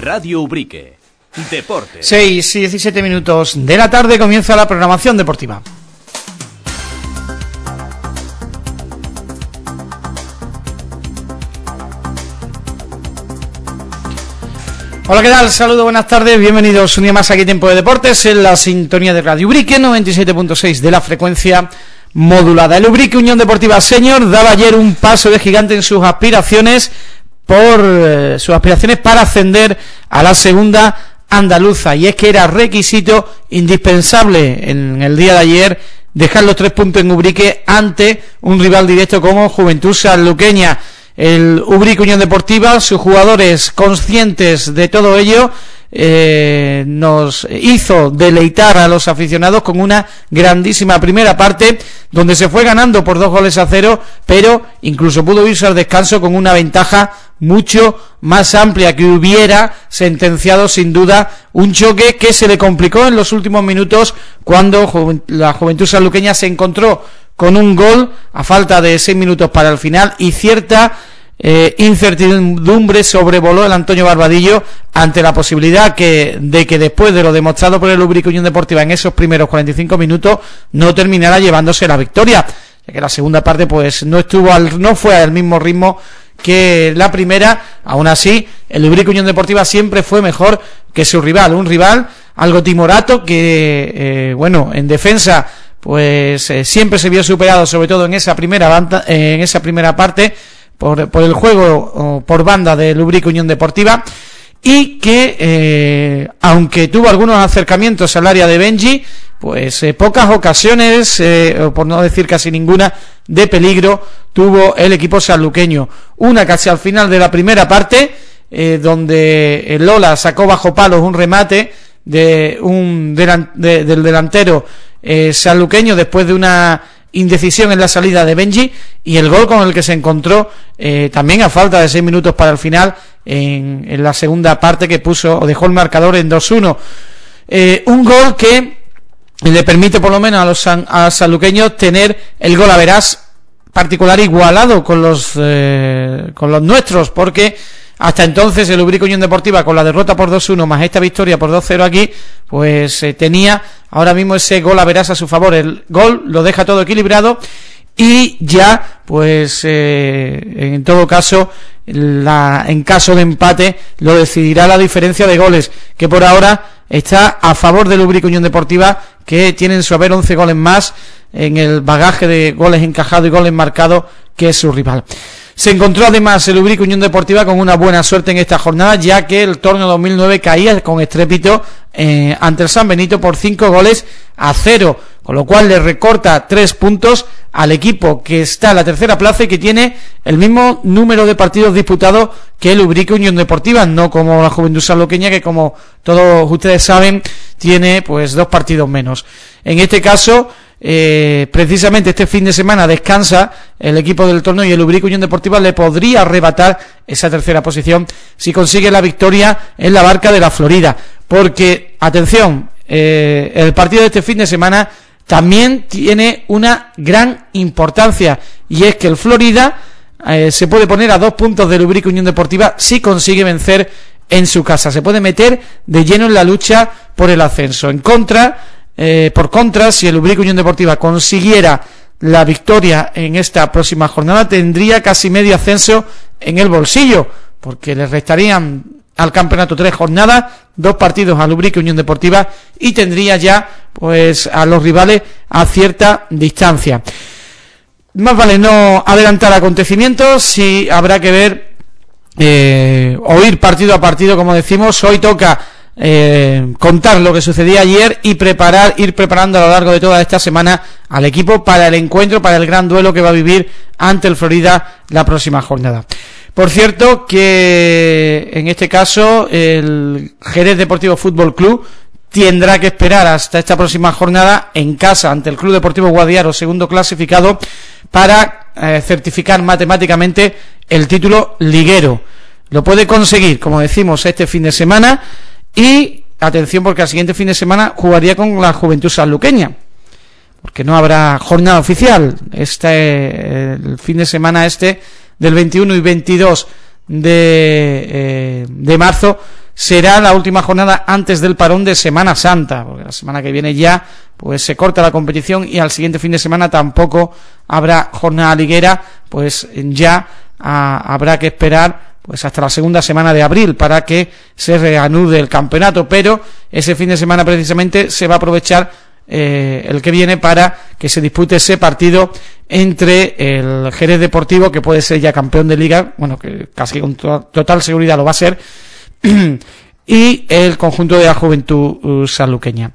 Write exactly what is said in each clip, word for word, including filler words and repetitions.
Radio Ubrique. Deportes. seis y diecisiete minutos de la tarde comienza la programación deportiva. Hola, ¿qué tal? Saludos, buenas tardes, bienvenidos un día más aquí a Tiempo de Deportes en la sintonía de Radio Ubrique, noventa y siete punto seis de la frecuencia modulada. El Ubrique Unión Deportiva Senior daba ayer un paso de gigante en sus aspiraciones por eh, sus aspiraciones para ascender a la segunda andaluza, y es que era requisito indispensable en el día de ayer dejar los tres puntos en Ubrique ante un rival directo como Juventud Sanluqueña. El Ubrique Unión Deportiva, sus jugadores conscientes de todo ello, eh, nos hizo deleitar a los aficionados con una grandísima primera parte donde se fue ganando por dos goles a cero, pero incluso pudo irse al descanso con una ventaja mucho más amplia que hubiera sentenciado sin duda un choque que se le complicó en los últimos minutos cuando la Juventud Sanluqueña se encontró con un gol a falta de seis minutos para el final y cierta eh, incertidumbre sobrevoló el Antonio Barbadillo ante la posibilidad que de que después de lo demostrado por el Ubrique Unión Deportiva en esos primeros cuarenta y cinco minutos no terminara llevándose la victoria, ya que la segunda parte pues no estuvo al, no fue al mismo ritmo que la primera. Aún así el Ubrique Unión Deportiva siempre fue mejor que su rival, un rival algo timorato que eh, bueno, en defensa pues eh, siempre se vio superado, sobre todo en esa primera banda, eh, en esa primera parte por, por el juego oh, por banda del Ubrique Unión Deportiva, y que eh, aunque tuvo algunos acercamientos al área de Benji, pues eh, pocas ocasiones, eh, por no decir casi ninguna, de peligro tuvo el equipo sanluqueño. Una casi al final de la primera parte, eh, donde Lola sacó bajo palos un remate de un delan, de, del delantero eh, sanluqueño después de una indecisión en la salida de Benji, y el gol con el que se encontró eh, también a falta de seis minutos para el final en, en la segunda parte, que puso o dejó el marcador en dos uno. Eh, un gol que le permite por lo menos a los san, a sanluqueños tener el gol a verás particular igualado con los eh, con los nuestros, porque hasta entonces el Ubrique Unión Deportiva, con la derrota por dos uno más esta victoria por dos cero aquí, pues eh, tenía ahora mismo ese gol a verás a su favor. El gol lo deja todo equilibrado y ya pues eh, en todo caso la, en caso de empate lo decidirá la diferencia de goles, que por ahora está a favor del Ubrique Unión Deportiva, que tiene en su haber once goles más en el bagaje de goles encajados y goles marcados que es su rival. Se encontró además el Ubrique Unión Deportiva con una buena suerte en esta jornada, ya que el torneo dos mil nueve caía con estrépito eh, ante el San Benito por cinco goles a cero, con lo cual le recorta tres puntos al equipo que está en la tercera plaza y que tiene el mismo número de partidos disputados que el Ubrique Unión Deportiva, no como la Juventud Sanluqueña, que como todos ustedes saben tiene pues dos partidos menos. En este caso Eh, precisamente este fin de semana descansa el equipo del torneo y el Ubrique Unión Deportiva le podría arrebatar esa tercera posición si consigue la victoria en la Barca de la Florida, porque atención, eh, el partido de este fin de semana también tiene una gran importancia, y es que el Florida eh, se puede poner a dos puntos del Ubrique Unión Deportiva si consigue vencer en su casa, se puede meter de lleno en la lucha por el ascenso. En contra Eh, por contra, si el Ubrique Unión Deportiva consiguiera la victoria en esta próxima jornada, tendría casi medio ascenso en el bolsillo, porque le restarían al campeonato tres jornadas, dos partidos al Ubrique Unión Deportiva, y tendría ya pues a los rivales a cierta distancia. Más vale no adelantar acontecimientos, y habrá que ver eh, o ir partido a partido, como decimos. Hoy toca Eh, contar lo que sucedía ayer y preparar, ir preparando a lo largo de toda esta semana al equipo para el encuentro, para el gran duelo que va a vivir ante el Florida la próxima jornada. Por cierto, que en este caso el Jerez Deportivo Fútbol Club tendrá que esperar hasta esta próxima jornada en casa ante el Club Deportivo Guadiaro, segundo clasificado, para eh, certificar matemáticamente el título liguero. Lo puede conseguir, como decimos, este fin de semana. Y atención, porque al siguiente fin de semana jugaría con la Juventud Sanluqueña, porque no habrá jornada oficial este el fin de semana este del veintiuno y veintidós de, eh, de marzo será la última jornada antes del parón de Semana Santa, porque la semana que viene ya pues se corta la competición y al siguiente fin de semana tampoco habrá jornada liguera, pues ya a, habrá que esperar pues hasta la segunda semana de abril para que se reanude el campeonato, pero ese fin de semana precisamente se va a aprovechar eh, el que viene para que se dispute ese partido entre el Jerez Deportivo, que puede ser ya campeón de liga, bueno, que casi con to- total seguridad lo va a ser, y el conjunto de la Juventud uh, sanluqueña.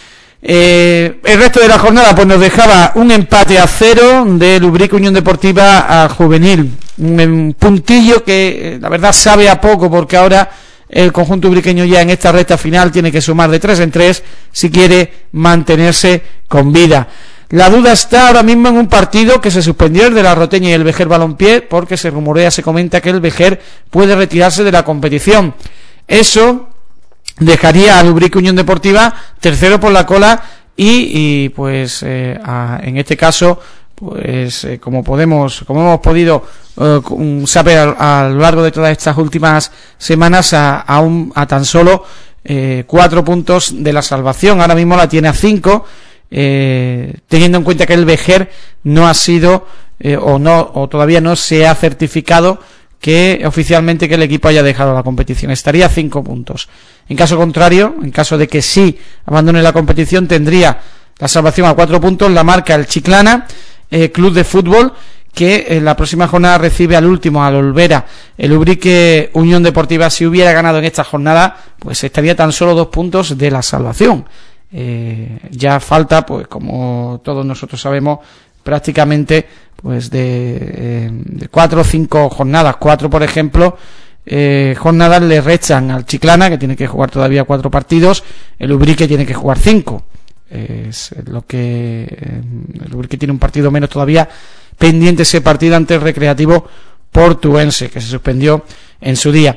Eh, el resto de la jornada pues nos dejaba un empate a cero de Lubrique Unión Deportiva a Juvenil, un, un puntillo que eh, la verdad sabe a poco, porque ahora el conjunto ubriqueño ya en esta recta final tiene que sumar de tres en tres si quiere mantenerse con vida. La duda está ahora mismo en un partido que se suspendió, el de la Roteña y el Vejer Balompié, porque se rumorea, se comenta que el Vejer puede retirarse de la competición. Eso dejaría a Lubrique Unión Deportiva tercero por la cola y, y pues eh, a, en este caso pues eh, como podemos como hemos podido eh, saber a, a lo largo de todas estas últimas semanas a, a, un, a tan solo eh, cuatro puntos de la salvación. Ahora mismo la tiene a cinco, eh, teniendo en cuenta que el Vejer no ha sido eh, o no o todavía no se ha certificado que oficialmente que el equipo haya dejado la competición. Estaría a cinco puntos. En caso contrario, en caso de que sí abandone la competición, tendría la salvación a cuatro puntos. La marca el Chiclana eh, Club de Fútbol, que en la próxima jornada recibe al último, al Olvera. El Ubrique Unión Deportiva, si hubiera ganado en esta jornada, pues estaría tan solo dos puntos de la salvación. Eh, ya falta, pues como todos nosotros sabemos, prácticamente pues de, eh, de cuatro o cinco jornadas, cuatro por ejemplo, eh, jornadas le restan al Chiclana, que tiene que jugar todavía cuatro partidos, el Ubrique tiene que jugar cinco, eh, es lo que eh, el Ubrique tiene un partido menos todavía pendiente, ese partido ante el Recreativo Portuense, que se suspendió en su día.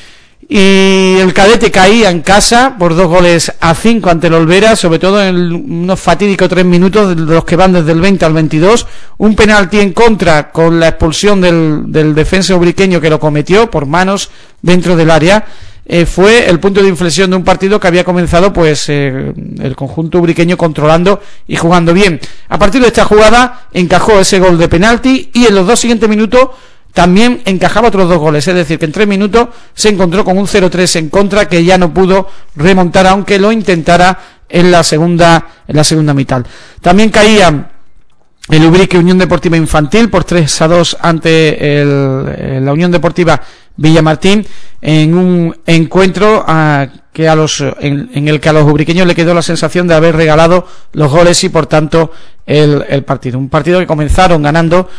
Y el Cadete caía en casa por dos goles a cinco ante el Olvera, sobre todo en unos fatídicos tres minutos de los que van desde el veinte al veintidós, un penalti en contra con la expulsión del, del defensa ubriqueño que lo cometió por manos dentro del área. Eh, fue el punto de inflexión de un partido que había comenzado pues eh, el conjunto ubriqueño controlando y jugando bien. A partir de esta jugada encajó ese gol de penalti y en los dos siguientes minutos también encajaba otros dos goles, es decir, que en tres minutos se encontró con un cero tres en contra que ya no pudo remontar, aunque lo intentara en la segunda en la segunda mitad. También caía el Ubrique Unión Deportiva Infantil por tres a dos ante el, la Unión Deportiva Villamartín, en un encuentro a, que a los en, en el que a los ubriqueños le quedó la sensación de haber regalado los goles y por tanto el, el partido. Un partido que comenzaron ganando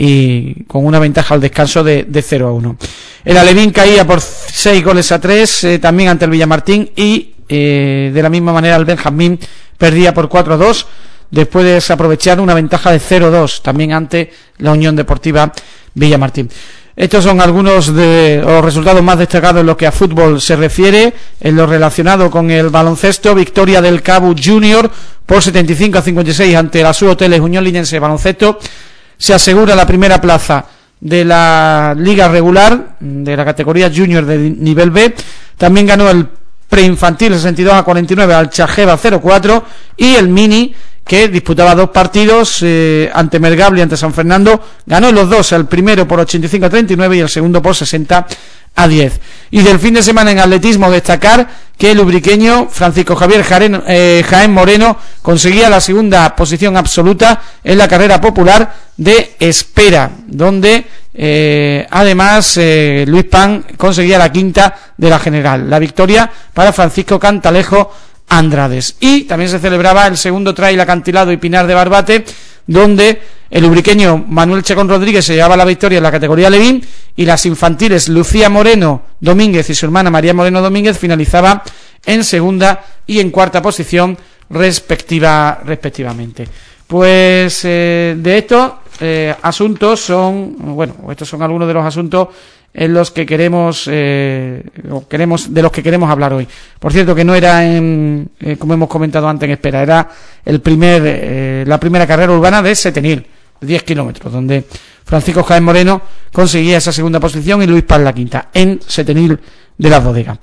y con una ventaja al descanso de, de cero a uno. El Alevín caía por seis goles a tres eh, también ante el Villamartín y eh, de la misma manera el Benjamín perdía por cuatro a dos después de desaprovechar una ventaja de cero a dos también ante la Unión Deportiva Villamartín. Estos son algunos de los resultados más destacados en lo que a fútbol se refiere. En lo relacionado con el baloncesto, victoria del Cabo Junior por setenta y cinco a cincuenta y seis ante la Sub Hoteles Unión Linense Baloncesto. Se asegura la primera plaza de la liga regular de la categoría junior de nivel B. También ganó el preinfantil sesenta y dos a cuarenta y nueve al Chajeva cero cuatro y el mini, que disputaba dos partidos eh, ante Mergable y ante San Fernando, ganó los dos, el primero por ochenta y cinco a treinta y nueve y el segundo por sesenta a diez. Y del fin de semana en atletismo destacar que el ubriqueño Francisco Javier Jaén, eh, Jaén Moreno conseguía la segunda posición absoluta en la carrera popular de Espera, donde eh, además eh, Luis Pan conseguía la quinta de la general. La victoria para Francisco Cantalejo Andrades. Y también se celebraba el segundo trail acantilado y Pinar de Barbate, donde el ubriqueño Manuel Chacón Rodríguez se llevaba la victoria en la categoría Levín y las infantiles Lucía Moreno Domínguez y su hermana María Moreno Domínguez finalizaba en segunda y en cuarta posición respectiva, respectivamente. Pues eh, de estos eh, asuntos son, bueno, estos son algunos de los asuntos en los que queremos, eh, queremos de los que queremos hablar hoy. Por cierto, que no era en, eh, como hemos comentado antes en espera, era el primer, eh, la primera carrera urbana de Setenil, de diez kilómetros, donde Francisco Jaén Moreno conseguía esa segunda posición y Luis Paz la quinta, en Setenil de las Bodegas.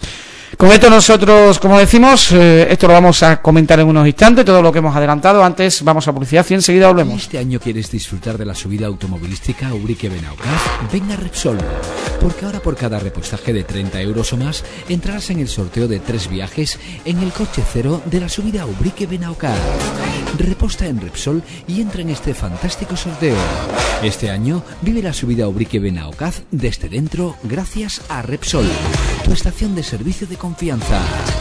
Con esto nosotros, como decimos, eh, esto lo vamos a comentar en unos instantes, todo lo que hemos adelantado. Antes vamos a publicidad y enseguida volvemos. ¿Este año quieres disfrutar de la subida automovilística a Ubrique Benaocaz? Ven a Repsol, porque ahora por cada repostaje de treinta euros o más entrarás en el sorteo de tres viajes en el coche cero de la subida a Ubrique Benaocaz. Reposta en Repsol y entra en este fantástico sorteo. Este año vive la subida a Ubrique Benaocaz desde dentro gracias a Repsol, tu estación de servicio de confianza.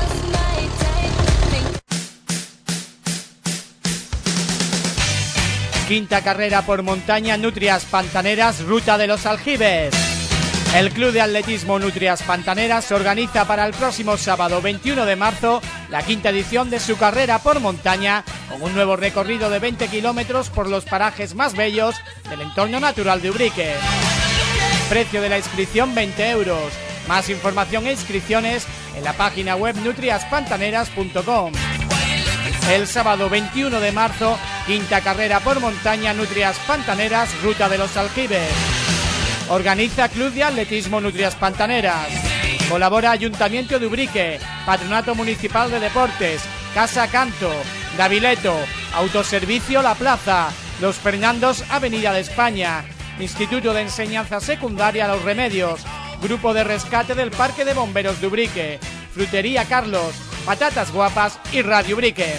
Quinta carrera por montaña Nutrias Pantaneras, Ruta de los Aljibes. El Club de Atletismo Nutrias Pantaneras organiza para el próximo sábado veintiuno de marzo la quinta edición de su carrera por montaña, con un nuevo recorrido de veinte kilómetros por los parajes más bellos del entorno natural de Ubrique. Precio de la inscripción veinte euros. Más información e inscripciones en la página web nutriaspantaneras punto com. El sábado veintiuno de marzo, quinta carrera por montaña Nutrias Pantaneras, Ruta de los Aljibes. Organiza Club de Atletismo Nutrias Pantaneras. Colabora Ayuntamiento de Ubrique, Patronato Municipal de Deportes, Casa Canto, Gabileto, Autoservicio La Plaza, Los Fernandos, Avenida de España, Instituto de Enseñanza Secundaria Los Remedios, Grupo de Rescate del Parque de Bomberos de Ubrique, Frutería Carlos, Patatas Guapas y Radio Ubrique.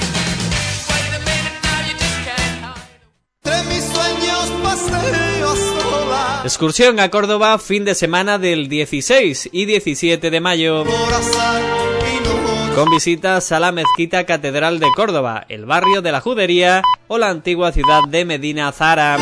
Excursión a Córdoba, fin de semana del dieciséis y diecisiete de mayo. Con visitas a la Mezquita Catedral de Córdoba, el barrio de la Judería o la antigua ciudad de Medina Zahara.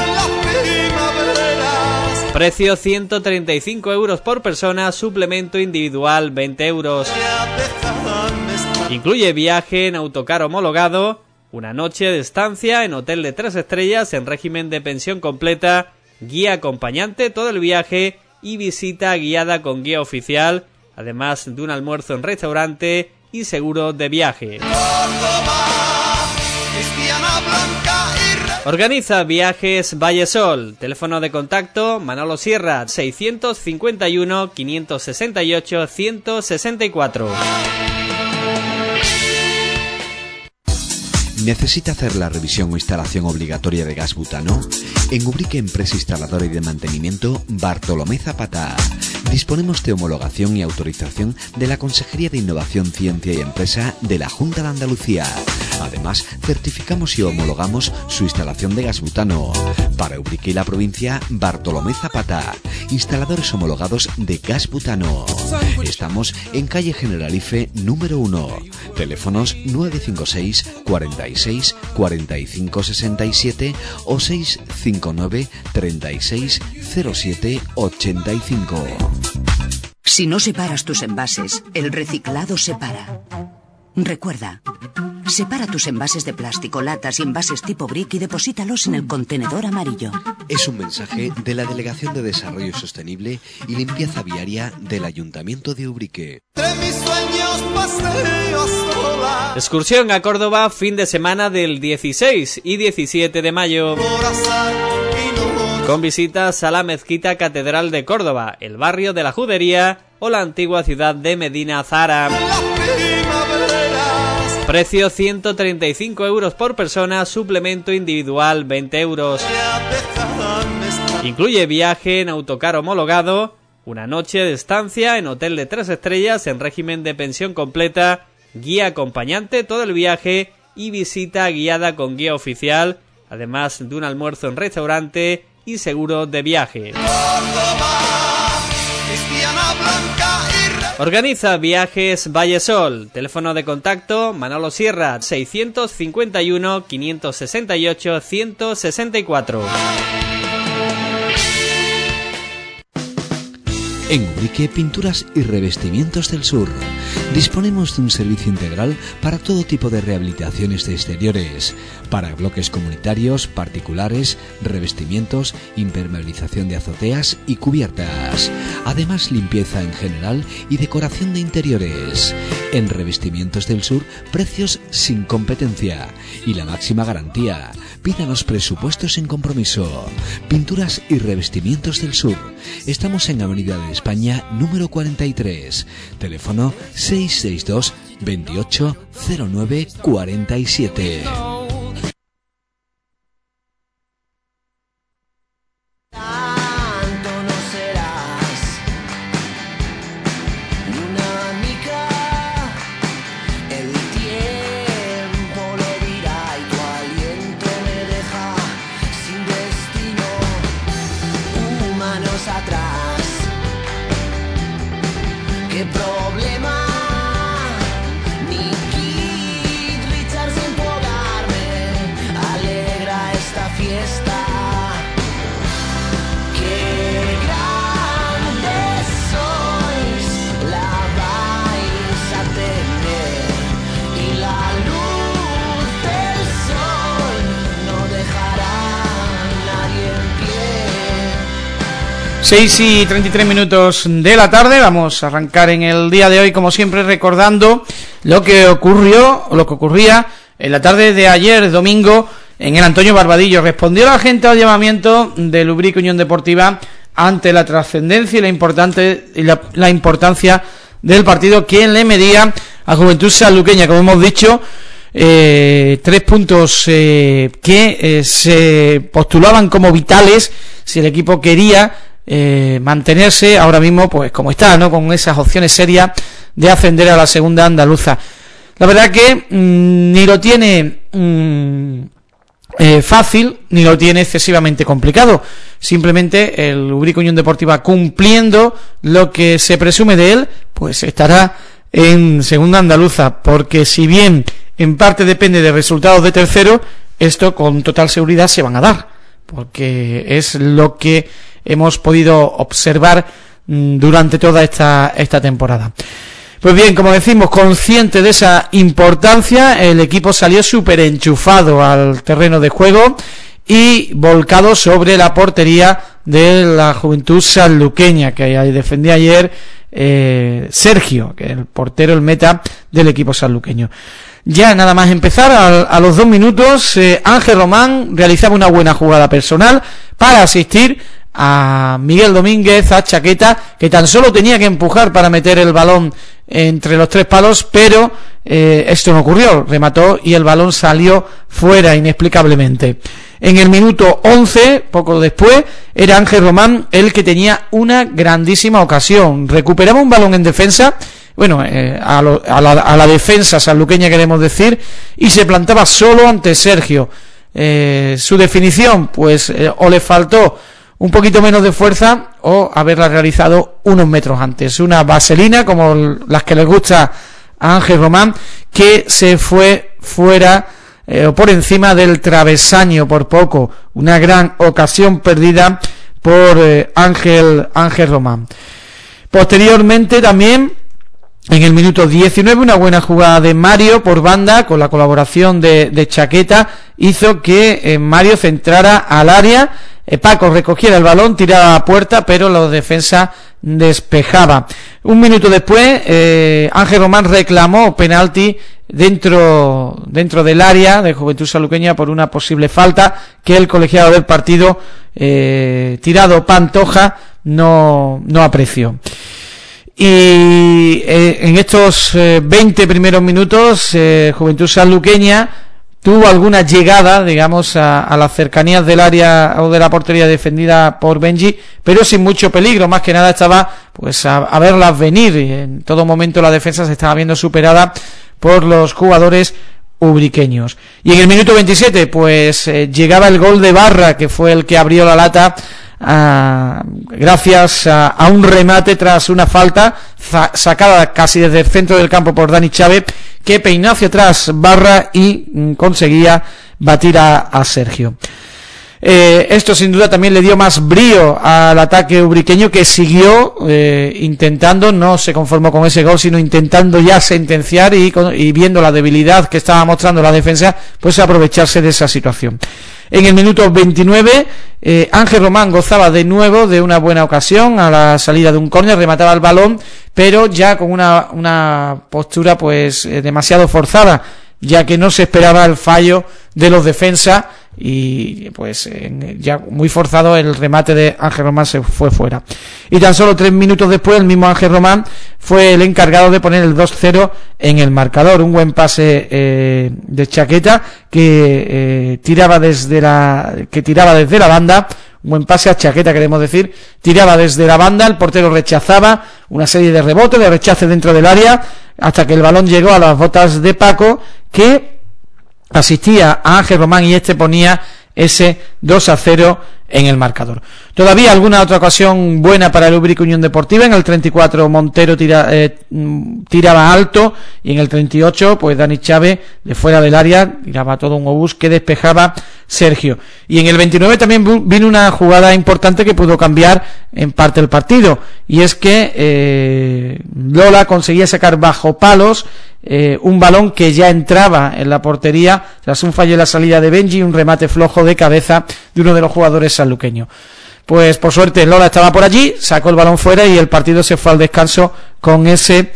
Precio ciento treinta y cinco euros por persona, suplemento individual veinte euros. Incluye viaje en autocar homologado, una noche de estancia en hotel de tres estrellas en régimen de pensión completa, guía acompañante todo el viaje y visita guiada con guía oficial, además de un almuerzo en restaurante y seguro de viaje. Organiza Viajes Vallesol. Teléfono de contacto Manolo Sierra, seiscientos cincuenta y uno, quinientos sesenta y ocho, ciento sesenta y cuatro. ¿Necesita hacer la revisión o instalación obligatoria de gas butano? En Ubrique Empresa Instaladora y de Mantenimiento Bartolomé Zapata. Disponemos de homologación y autorización de la Consejería de Innovación, Ciencia y Empresa de la Junta de Andalucía. Además, certificamos y homologamos su instalación de gas butano. Para Ubrique y la provincia, Bartolomé Zapata. Instaladores homologados de gas butano. Estamos en calle Generalife número uno. Teléfonos nueve cinco seis, cuarenta y seis, cuarenta y cinco sesenta y siete o seis cinco nueve, treinta y seis, cero siete ochenta y cinco. Si no separas tus envases, el reciclado se para. Recuerda, separa tus envases de plástico, latas y envases tipo brick y deposítalos en el contenedor amarillo. Es un mensaje de la Delegación de Desarrollo Sostenible y Limpieza Viaria del Ayuntamiento de Ubrique. Excursión a Córdoba, fin de semana del dieciséis y diecisiete de mayo. Con visitas a la Mezquita Catedral de Córdoba, el barrio de la Judería o la antigua ciudad de Medina Zahara. Precio ciento treinta y cinco euros por persona, suplemento individual veinte euros. Incluye viaje en autocar homologado, una noche de estancia en hotel de tres estrellas en régimen de pensión completa, guía acompañante todo el viaje y visita guiada con guía oficial, además de un almuerzo en restaurante y seguro de viaje. Organiza Viajes Vallesol. Teléfono de contacto Manolo Sierra, seiscientos cincuenta y uno, quinientos sesenta y ocho, ciento sesenta y cuatro. En Ubrique, Pinturas y Revestimientos del Sur. Disponemos de un servicio integral para todo tipo de rehabilitaciones de exteriores, para bloques comunitarios, particulares, revestimientos, impermeabilización de azoteas y cubiertas. Además, limpieza en general y decoración de interiores. En Revestimientos del Sur, precios sin competencia y la máxima garantía. Pídanos presupuestos sin compromiso. Pinturas y Revestimientos del Sur. Estamos en Avenida de España número cuarenta y tres. Teléfono seis seis dos, veintiocho, cero nueve, cuarenta y siete. seis y treinta y tres minutos de la tarde. Vamos a arrancar en el día de hoy, como siempre, recordando lo que ocurrió, o lo que ocurría en la tarde de ayer, domingo, en el Antonio Barbadillo. Respondió la gente al llamamiento del Ubrique Unión Deportiva ante la trascendencia y la importante y la, la importancia del partido que le medía a Juventud Sanluqueña. Como hemos dicho, eh, tres puntos eh, que eh, se postulaban como vitales si el equipo quería Eh, mantenerse ahora mismo pues como está, ¿no? Con esas opciones serias de ascender a la segunda andaluza. La verdad que mmm, ni lo tiene mmm, eh, fácil ni lo tiene excesivamente complicado. Simplemente el Ubrique Unión Deportiva, cumpliendo lo que se presume de él, pues estará en segunda andaluza, porque si bien en parte depende de resultados de tercero, esto con total seguridad se van a dar, porque es lo que hemos podido observar durante toda esta, esta temporada. Pues bien, como decimos, consciente de esa importancia, el equipo salió súper enchufado al terreno de juego y volcado sobre la portería de la Juventud Sanluqueña, que defendía ayer eh, Sergio, que es el portero, el meta del equipo sanluqueño. Ya nada más empezar, a, a los dos minutos, eh, Ángel Román realizaba una buena jugada personal para asistir a Miguel Domínguez, a Chaqueta, que tan solo tenía que empujar para meter el balón entre los tres palos, pero eh, esto no ocurrió, remató y el balón salió fuera inexplicablemente. En el minuto once, poco después, era Ángel Román el que tenía una grandísima ocasión. Recuperaba un balón en defensa, bueno, eh, a, lo, a, la, a la defensa sanluqueña queremos decir, y se plantaba solo ante Sergio. Eh, su definición, pues, eh, o le faltó un poquito menos de fuerza o haberla realizado unos metros antes. Una vaselina como las que les gusta a Ángel Román, que se fue fuera eh, o por encima del travesaño por poco. Una gran ocasión perdida por eh, Ángel, Ángel Román. Posteriormente también, en el minuto diecinueve, una buena jugada de Mario por banda con la colaboración de, de Chaqueta hizo que eh, Mario centrara al área. eh, Paco recogiera el balón, tiraba a puerta, pero la defensa despejaba. Un minuto después, eh, Ángel Román reclamó penalti dentro dentro del área de Juventud Sanluqueña por una posible falta que el colegiado del partido, eh, Tirado Pantoja, no, no apreció. Y eh, en estos eh, veinte primeros minutos, eh, Juventud Sanluqueña tuvo alguna llegada, digamos, a, a las cercanías del área o de la portería defendida por Benji, pero sin mucho peligro. Más que nada estaba pues a, a verlas venir, y en todo momento la defensa se estaba viendo superada por los jugadores ubriqueños. Y en el minuto veintisiete, pues eh, llegaba el gol de Barra, que fue el que abrió la lata, a, gracias a, a un remate tras una falta za, sacada casi desde el centro del campo por Dani Chávez, que peinó hacia atrás Barra y mm, conseguía batir a, a Sergio. Eh, esto sin duda también le dio más brío al ataque ubriqueño, que siguió eh, intentando, no se conformó con ese gol, sino intentando ya sentenciar y, y viendo la debilidad que estaba mostrando la defensa, pues aprovecharse de esa situación. En el minuto veintinueve, eh, Ángel Román gozaba de nuevo de una buena ocasión a la salida de un córner, remataba el balón, pero ya con una, una postura pues eh, demasiado forzada, ya que no se esperaba el fallo de los defensas y pues eh, ya muy forzado el remate de Ángel Román se fue fuera. Y tan solo tres minutos después el mismo Ángel Román fue el encargado de poner el dos cero en el marcador. Un buen pase eh, de Chaqueta que eh, tiraba desde la que tiraba desde la banda. Un buen pase a Chaqueta, queremos decir, tiraba desde la banda, el portero rechazaba, una serie de rebotes, de rechaces dentro del área, hasta que el balón llegó a las botas de Paco, que asistía a Ángel Román y este ponía ese dos a cero en el marcador. Todavía alguna otra ocasión buena para el Ubrique Unión Deportiva. En el treinta y cuatro Montero tira, eh, tiraba alto, y en el treinta y ocho pues Dani Chávez de fuera del área tiraba todo un obús que despejaba Sergio. Y en el veintinueve también vino una jugada importante que pudo cambiar en parte el partido, y es que eh, Lola conseguía sacar bajo palos eh, un balón que ya entraba en la portería tras un fallo en la salida de Benji y un remate flojo de cabeza de uno de los jugadores sanluqueños. Pues por suerte Lola estaba por allí, sacó el balón fuera y el partido se fue al descanso con ese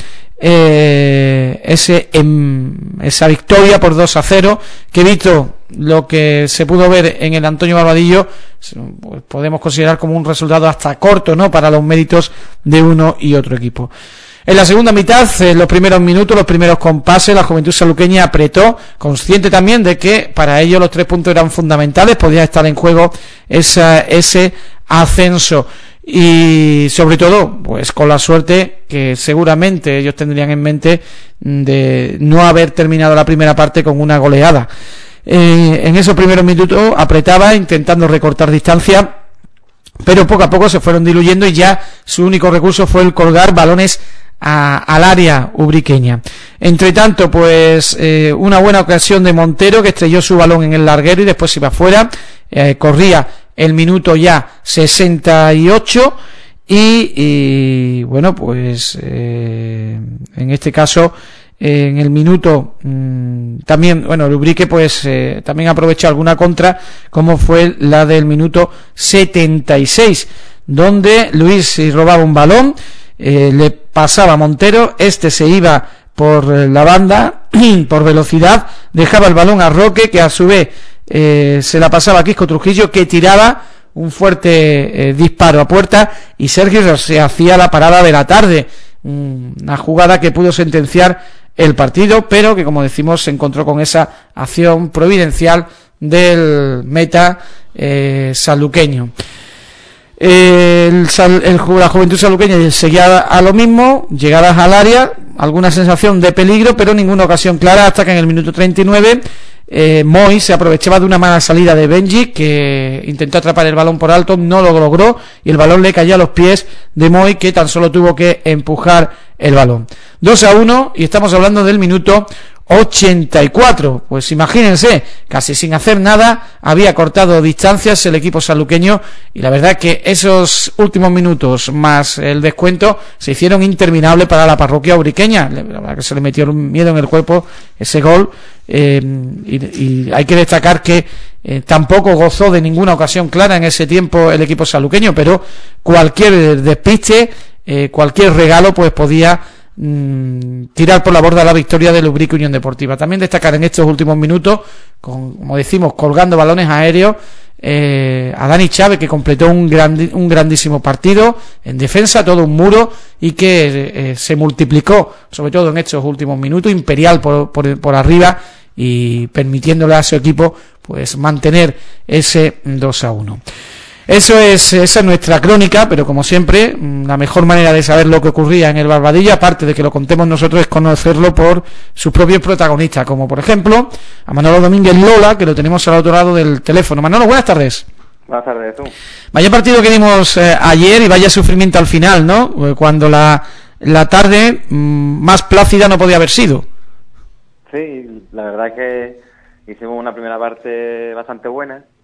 eh, ese em, esa victoria por dos a cero, que visto lo que se pudo ver en el Antonio Barbadillo, pues podemos considerar como un resultado hasta corto, ¿no?, para los méritos de uno y otro equipo. En la segunda mitad, en los primeros minutos, los primeros compases, la Juventud Sanluqueña apretó, consciente también de que para ellos los tres puntos eran fundamentales, podía estar en juego esa, ese ascenso, y sobre todo pues con la suerte que seguramente ellos tendrían en mente de no haber terminado la primera parte con una goleada. Eh, en esos primeros minutos apretaba intentando recortar distancia, pero poco a poco se fueron diluyendo y ya su único recurso fue el colgar balones a, al área ubriqueña. Entre tanto, pues eh, una buena ocasión de Montero, que estrelló su balón en el larguero y después iba afuera. Eh, corría el minuto ya sesenta y ocho y, y bueno, pues eh, en este caso eh, en el minuto mmm, también, bueno, el Ubrique pues eh, también aprovechó alguna contra, como fue la del minuto setenta y seis, donde Luis robaba un balón, eh, le pasaba a Montero, este se iba por la banda por velocidad, dejaba el balón a Roque, que a su vez eh, se la pasaba a Quisco Trujillo, que tiraba un fuerte eh, disparo a puerta, y Sergio se hacía la parada de la tarde, una jugada que pudo sentenciar el partido, pero que, como decimos, se encontró con esa acción providencial del meta eh, sanluqueño. Eh, el, el, la Juventud Sanluqueña seguía a lo mismo, llegadas al área, alguna sensación de peligro, pero ninguna ocasión clara, hasta que en el minuto treinta y nueve eh, Moy se aprovechaba de una mala salida de Benji, que intentó atrapar el balón por alto, no lo logró, y el balón le cayó a los pies de Moy, que tan solo tuvo que empujar el balón. dos a uno, y estamos hablando del minuto ochenta y cuatro. Pues imagínense, casi sin hacer nada había cortado distancias el equipo sanluqueño, y la verdad que esos últimos minutos más el descuento se hicieron interminables para la parroquia ubriqueña. La verdad que se le metió un miedo en el cuerpo ese gol, eh, y, y hay que destacar que eh, tampoco gozó de ninguna ocasión clara en ese tiempo el equipo sanluqueño, pero cualquier despiste, eh, cualquier regalo pues podía tirar por la borda la victoria del Ubrique Unión Deportiva. También destacar en estos últimos minutos, con, como decimos, colgando balones aéreos, eh, a Dani Chávez, que completó un, gran, un grandísimo partido en defensa, todo un muro, y que eh, se multiplicó, sobre todo en estos últimos minutos, imperial por, por, por arriba, y permitiéndole a su equipo pues mantener ese dos a uno. Eso es, esa es nuestra crónica, pero como siempre, la mejor manera de saber lo que ocurría en el Barbadillo, aparte de que lo contemos nosotros, es conocerlo por sus propios protagonistas, como por ejemplo a Manolo Domínguez Lola, que lo tenemos al otro lado del teléfono. Manolo, buenas tardes. Buenas tardes, tú. Vaya partido que dimos eh, ayer, y vaya sufrimiento al final, ¿no? Cuando la, la tarde mmm, más plácida no podía haber sido. Sí, la verdad es que hicimos una primera parte bastante buena,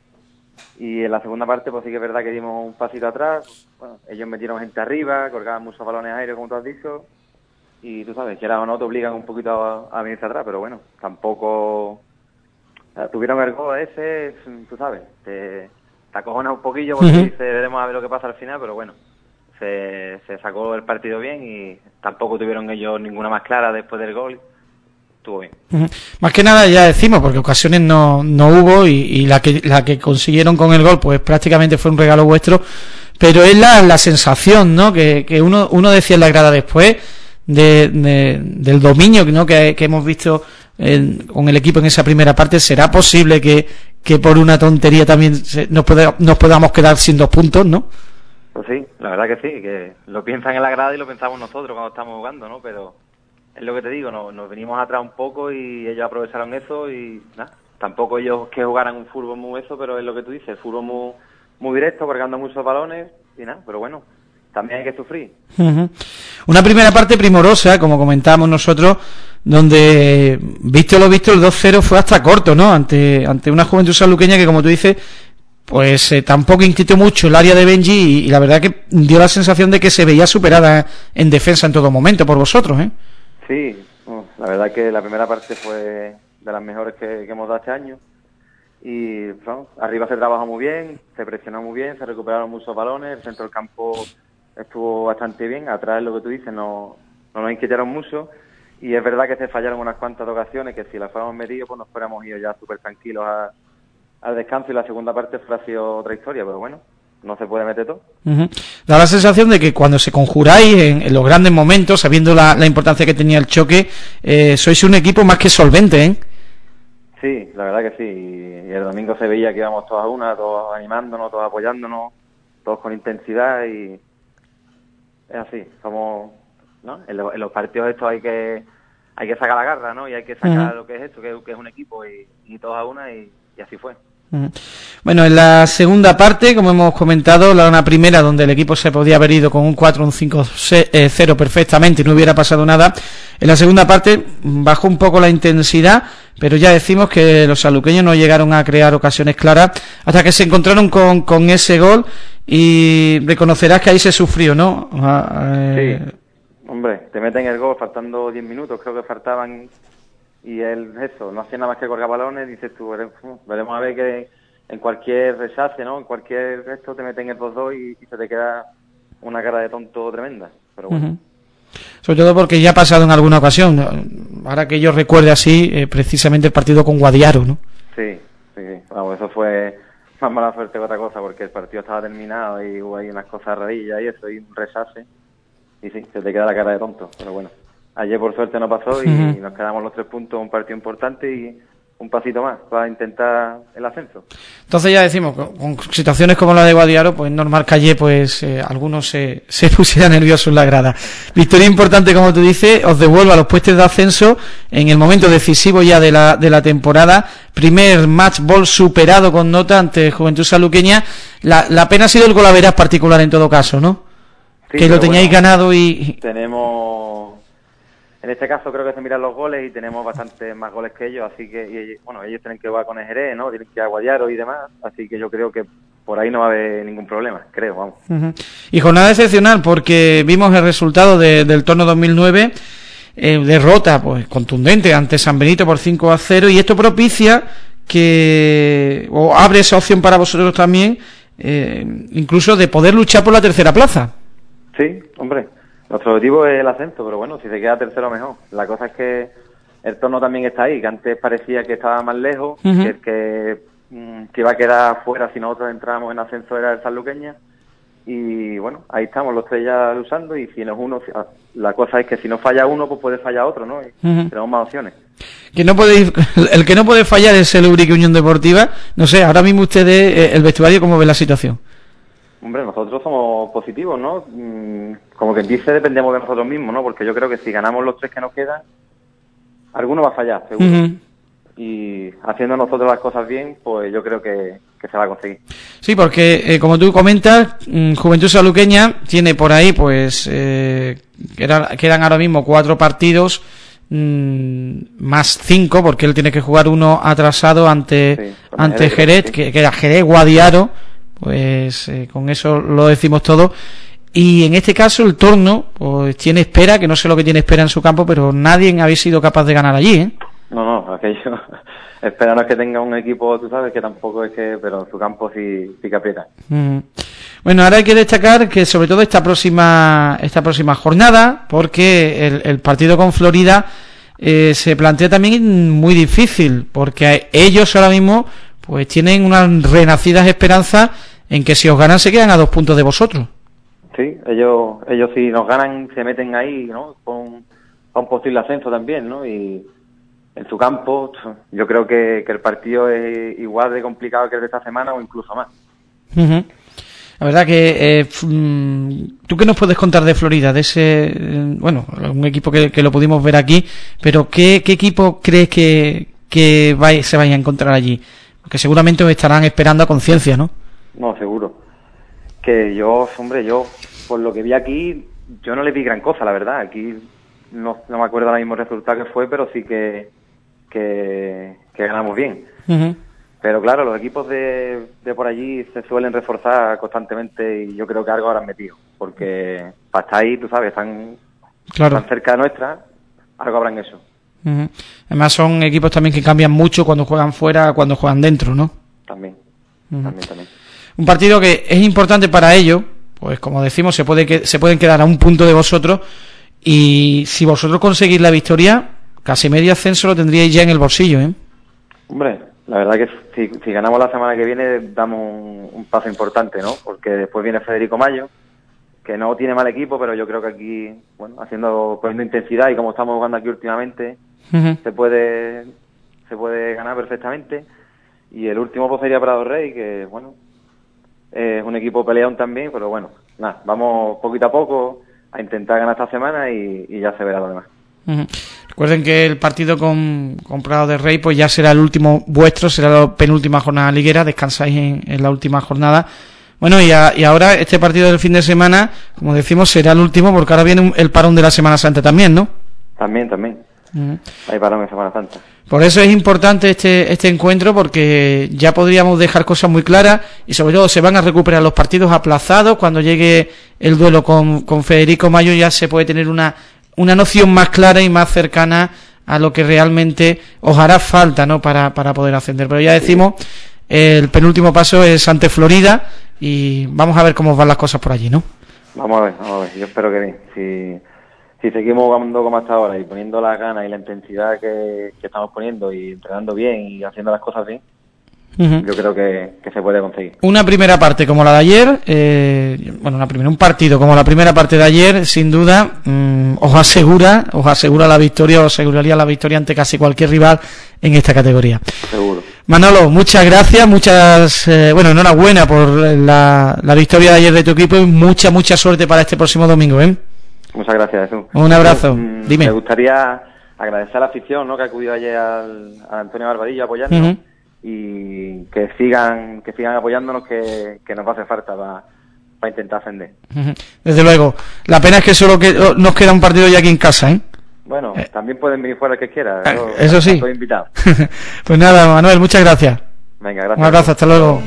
Y en la segunda parte, pues sí que es verdad que dimos un pasito atrás. Bueno, ellos metieron gente arriba, colgaban muchos balones aéreos, como tú has dicho. Y tú sabes, quieras o no, te obligan un poquito a, a venirse atrás, pero bueno, tampoco... Eh, tuvieron el gol ese, tú sabes, te, te acojonas un poquillo porque uh-huh. dices, veremos a ver lo que pasa al final, pero bueno, se, se sacó el partido bien y tampoco tuvieron ellos ninguna más clara después del gol. Estuvo bien. Uh-huh. Más que nada ya decimos, porque ocasiones no, no hubo y, y la que la que consiguieron con el gol pues prácticamente fue un regalo vuestro, pero es la, la sensación, ¿no? Que, que uno uno decía en la grada después de, de del dominio, ¿no? que, que hemos visto en, con el equipo en esa primera parte. ¿Será posible que, que por una tontería también se, nos, puede, nos podamos quedar sin dos puntos, no? Pues sí, la verdad que sí, que lo piensan en la grada y lo pensamos nosotros cuando estamos jugando, ¿no? Pero es lo que te digo, nos, nos venimos atrás un poco y ellos aprovecharon eso y nada, tampoco ellos que jugaran un fútbol muy eso, pero es lo que tú dices, el fútbol muy, muy directo, cargando muchos balones y nada, pero bueno, también hay que sufrir. Uh-huh. Una primera parte primorosa, como comentábamos nosotros, donde, visto lo visto, el dos cero fue hasta corto, ¿no? Ante ante una Juventud sanluqueña que, como tú dices, pues eh, tampoco inquietó mucho el área de Benji y, y la verdad que dio la sensación de que se veía superada en defensa en todo momento por vosotros, ¿eh? Sí, bueno, la verdad que la primera parte fue de las mejores que, que hemos dado este año y bueno, arriba se trabajó muy bien, se presionó muy bien, se recuperaron muchos balones, el centro del campo estuvo bastante bien, atrás lo que tú dices, no, no nos inquietaron mucho y es verdad que se fallaron unas cuantas ocasiones que si las fuéramos metido pues nos fuéramos ido ya súper tranquilos a, al descanso y la segunda parte fuera sido otra historia, pero bueno, no se puede meter todo. Uh-huh. Da la sensación de que cuando se conjuráis en, en los grandes momentos, sabiendo la, la importancia que tenía el choque, eh, sois un equipo más que solvente, ¿eh? Sí, la verdad que sí. Y el domingo se veía que íbamos todos a una, todos animándonos, todos apoyándonos, todos con intensidad y es así. Somos, ¿no? En, lo, en los partidos estos hay que hay que sacar la garra, ¿no? Y hay que sacar uh-huh. lo que es esto, que, que es un equipo y, y todos a una y, y así fue. Bueno, en la segunda parte, como hemos comentado, la una primera donde el equipo se podía haber ido con un cuatro, un cinco cero perfectamente y no hubiera pasado nada. En la segunda parte bajó un poco la intensidad, pero ya decimos que los sanluqueños no llegaron a crear ocasiones claras hasta que se encontraron con, con ese gol y reconocerás que ahí se sufrió, ¿no? Eh... Sí, hombre, te meten el gol faltando diez minutos, creo que faltaban... Y él, eso, no hacía nada más que colgar balones, dices tú, veremos a ver que en cualquier rechace, ¿no? En cualquier resto te meten el dos dos y, y se te queda una cara de tonto tremenda, pero bueno. Uh-huh. Sobre todo porque ya ha pasado en alguna ocasión, ahora que yo recuerde así, eh, precisamente el partido con Guadiaro, ¿no? Sí, sí, sí, vamos, eso fue más mala suerte que otra cosa, porque el partido estaba terminado y hubo ahí unas cosas rarillas y eso, y un rechace, y sí, se te queda la cara de tonto, pero bueno. Ayer por suerte no pasó y uh-huh. nos quedamos los tres puntos, un partido importante y un pasito más para intentar el ascenso. Entonces ya decimos, con, con situaciones como la de Guadiaro, pues normal que ayer pues eh, algunos se, se pusieran nerviosos en la grada. Victoria importante, como tú dices, os devuelve a los puestos de ascenso en el momento decisivo ya de la de la temporada. Primer match ball superado con nota ante Juventud Sanluqueña. La, la pena ha sido el golaveras particular en todo caso, ¿no? Sí, que lo teníais bueno, ganado y... Tenemos... En este caso creo que se miran los goles y tenemos bastantes más goles que ellos, así que, y, bueno, ellos tienen que jugar con Ejerez, ¿no? Tienen que ir a Guadiaro y demás, así que yo creo que por ahí no va a haber ningún problema, creo, vamos. Uh-huh. Y jornada excepcional, porque vimos el resultado de, del torneo dos mil nueve, eh, derrota pues contundente ante San Benito por cinco a cero, y esto propicia que, o abre esa opción para vosotros también, eh, incluso de poder luchar por la tercera plaza. Sí, hombre. Nuestro objetivo es el ascenso, pero bueno, si se queda tercero mejor. La cosa es que el torno también está ahí, que antes parecía que estaba más lejos, uh-huh. que el que, que iba a quedar fuera si nosotros entrábamos en ascenso era el Sanluqueña. Y bueno, ahí estamos los tres ya luchando y si no es uno, la cosa es que si no falla uno, pues puede fallar otro, ¿no? Y uh-huh. tenemos más opciones. Que no puede, el que no puede fallar es el Ubrique Unión Deportiva. No sé, ahora mismo ustedes, el vestuario, ¿cómo ven la situación? Hombre, nosotros somos positivos, ¿no? Como que dice, dependemos de nosotros mismos, ¿no? Porque yo creo que si ganamos los tres que nos quedan, alguno va a fallar, seguro. Uh-huh. Y haciendo nosotros las cosas bien, pues yo creo que, que se va a conseguir. Sí, porque eh, como tú comentas, mmm, Juventud Sanluqueña tiene por ahí, pues, eh, quedan, quedan ahora mismo cuatro partidos mmm, más cinco, porque él tiene que jugar uno atrasado ante, sí, ante Jerez, Jerez sí. que, que era Jerez Guadiaro, pues eh, con eso lo decimos todo. Y en este caso el Torno pues tiene Espera, que no sé lo que tiene Espera en su campo, pero nadie habéis sido capaz de ganar allí, ¿eh? No, no, aquello... Espera no es que tenga un equipo, tú sabes, que tampoco es que... Pero en su campo sí, sí que aprieta. Mm. Bueno, ahora hay que destacar que sobre todo esta próxima esta próxima jornada, porque el, el partido con Florida eh, se plantea también muy difícil, porque ellos ahora mismo pues tienen unas renacidas esperanzas en que si os ganan se quedan a dos puntos de vosotros. Sí, ellos ellos si nos ganan se meten ahí, ¿no? Con, con un posible ascenso también, ¿no? Y en su campo yo creo que, que el partido es igual de complicado que el de esta semana o incluso más. Uh-huh. La verdad que eh, ¿tú qué nos puedes contar de Florida? De ese, eh, bueno, un equipo que, que lo pudimos ver aquí, pero ¿qué, qué equipo crees que, que vai, se vaya a encontrar allí? Porque seguramente os estarán esperando a conciencia, ¿no? No, seguro. Que yo, hombre, yo, por lo que vi aquí, yo no le vi gran cosa, la verdad. Aquí no, no me acuerdo ahora mismo el resultado que fue, pero sí que, que, que ganamos bien. Uh-huh. Pero claro, los equipos de, de por allí se suelen reforzar constantemente y yo creo que algo habrán metido. Porque para estar ahí, tú sabes, están, claro. están cerca de nuestra, algo habrán hecho. Uh-huh. Además son equipos también que cambian mucho cuando juegan fuera, cuando juegan dentro, ¿no? También, uh-huh. también, también. Un partido que es importante para ellos, pues como decimos, se puede que se pueden quedar a un punto de vosotros y si vosotros conseguís la victoria, casi medio ascenso lo tendríais ya en el bolsillo, ¿eh? Hombre, la verdad que si, si ganamos la semana que viene damos un, un paso importante, ¿no? Porque después viene Federico Mayo, que no tiene mal equipo, pero yo creo que aquí, bueno, haciendo poniendo intensidad y como estamos jugando aquí últimamente, uh-huh. se puede se puede ganar perfectamente. Y el último pues sería Prado Rey, que bueno, es un equipo peleón también, pero bueno, nada, vamos poquito a poco a intentar ganar esta semana y, y ya se verá lo demás. Uh-huh. Recuerden que el partido con, con Prado de Rey pues ya será el último vuestro, será la penúltima jornada liguera, descansáis en, en la última jornada. Bueno, y, a, y ahora este partido del fin de semana, como decimos, será el último porque ahora viene un, el parón de la Semana Santa también, ¿no? También, también. Uh-huh. Hay parón en Semana Santa. Por eso es importante este este encuentro, porque ya podríamos dejar cosas muy claras y sobre todo se van a recuperar los partidos aplazados. Cuando llegue el duelo con, con Federico Mayo ya se puede tener una, una noción más clara y más cercana a lo que realmente os hará falta, ¿no? para, para poder ascender. Pero ya decimos, el penúltimo paso es ante Florida y vamos a ver cómo van las cosas por allí, ¿no? Vamos a ver, vamos a ver. Yo espero que bien. Si... Si seguimos jugando como hasta ahora y poniendo las ganas y la intensidad que, que estamos poniendo y entrenando bien y haciendo las cosas bien, uh-huh. yo creo que, que se puede conseguir. Una primera parte como la de ayer, eh, bueno, una primera, un partido como la primera parte de ayer, sin duda, mmm, os asegura, os asegura la victoria, os aseguraría la victoria ante casi cualquier rival en esta categoría. Seguro. Manolo, muchas gracias, muchas, eh, bueno, enhorabuena por la, la victoria de ayer de tu equipo y mucha, mucha suerte para este próximo domingo, ¿eh? Muchas gracias, Jesús. Un abrazo. Mm, Dime. Me gustaría agradecer a la afición, ¿no? Que acudió ayer al, a Antonio Barbadillo apoyándonos uh-huh. y que sigan que sigan apoyándonos, que, que nos va a hacer falta para pa intentar ascender. Uh-huh. Desde luego. La pena es que solo que, nos queda un partido ya aquí en casa, ¿eh? Bueno, eh. también pueden venir fuera el que quiera. Eh, eso, eso sí. Estoy invitado. Pues nada, Manuel, muchas gracias. Venga, gracias. Un abrazo, hasta luego.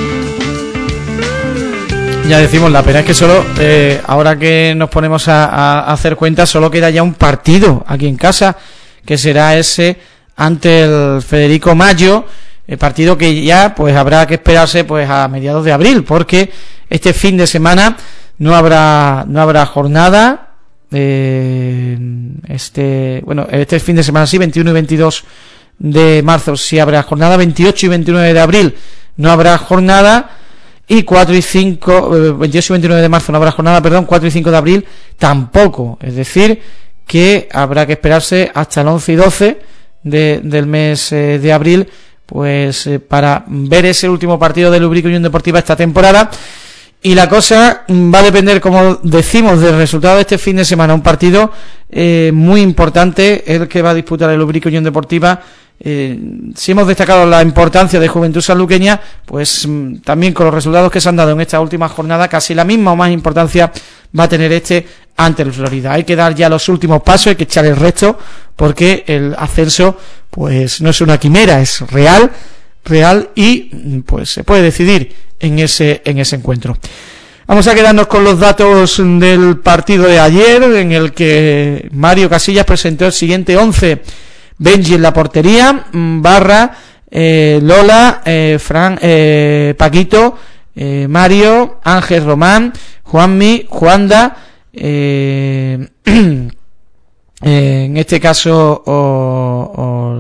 Ya decimos, la pena es que solo, eh, ahora que nos ponemos a, a hacer cuentas, solo queda ya un partido aquí en casa, que será ese ante el Federico Mayo, el partido que ya pues habrá que esperarse pues a mediados de abril, porque este fin de semana no habrá no habrá jornada, eh, este bueno este fin de semana sí, veintiuno y veintidós de marzo sí habrá jornada, veintiocho y veintinueve de abril no habrá jornada. Y cuatro y cinco, veintiocho y veintinueve de marzo no habrá jornada, perdón, cuatro y cinco de abril tampoco. Es decir, que habrá que esperarse hasta el once y doce de, del mes eh, de abril, pues eh, para ver ese último partido del Ubrique Unión Deportiva esta temporada. Y la cosa va a depender, como decimos, del resultado de este fin de semana. Un partido eh, muy importante, el que va a disputar el Ubrique Unión Deportiva eh, si hemos destacado la importancia de Juventud Sanluqueña, pues mm, también con los resultados que se han dado en esta última jornada, casi la misma o más importancia va a tener este ante el Florida. Hay que dar ya los últimos pasos, hay que echar el resto, porque el ascenso pues no es una quimera, es real, real y pues se puede decidir en ese en ese encuentro. Vamos a quedarnos con los datos del partido de ayer, en el que Mario Casillas presentó el siguiente once: Benji en la portería, Barra, eh, Lola, eh, Fran, eh, Paquito, eh, Mario, Ángel Román, Juanmi, Juanda, eh, eh, en este caso o, o,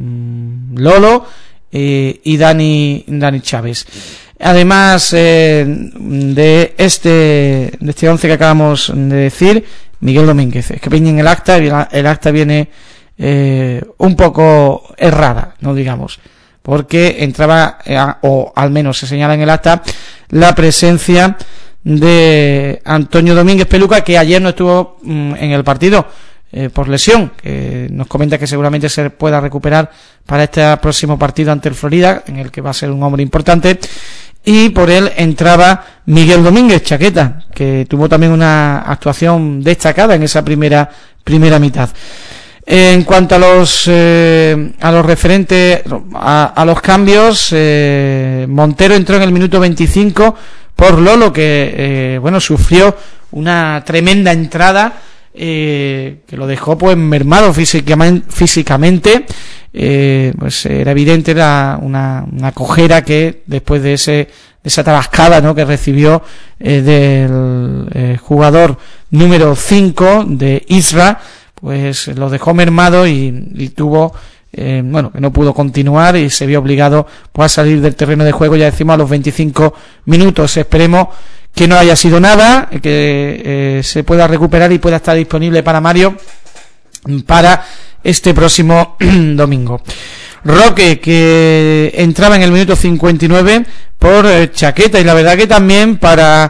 Lolo eh, y Dani Dani Chávez. Además eh, de este de este once que acabamos de decir, Miguel Domínguez. Es que viene en el acta, el acta viene eh, un poco errada, no digamos, porque entraba, eh, o al menos se señala en el acta, la presencia de Antonio Domínguez Peluca, que ayer no estuvo mm, en el partido eh, por lesión, que nos comenta que seguramente se pueda recuperar para este próximo partido ante el Florida, en el que va a ser un hombre importante. Y por él entraba Miguel Domínguez Chaqueta, que tuvo también una actuación destacada en esa primera primera mitad. En cuanto a los eh, a los referentes a, a los cambios, eh, Montero entró en el minuto veinticinco por Lolo, que eh, bueno sufrió una tremenda entrada eh, que lo dejó pues mermado físicamente, físicamente. Eh, pues era evidente la, una, una cojera que después de ese de esa tabascada, ¿no?, que recibió eh, del eh, jugador número cinco de Isra, pues lo dejó mermado y, y tuvo eh, bueno, que no pudo continuar y se vio obligado pues a salir del terreno de juego, ya decimos, a los veinticinco minutos. Esperemos que no haya sido nada, que eh, se pueda recuperar y pueda estar disponible para Mario para este próximo domingo. Roque, que entraba en el minuto cincuenta y nueve por eh, Chaqueta, y la verdad que también para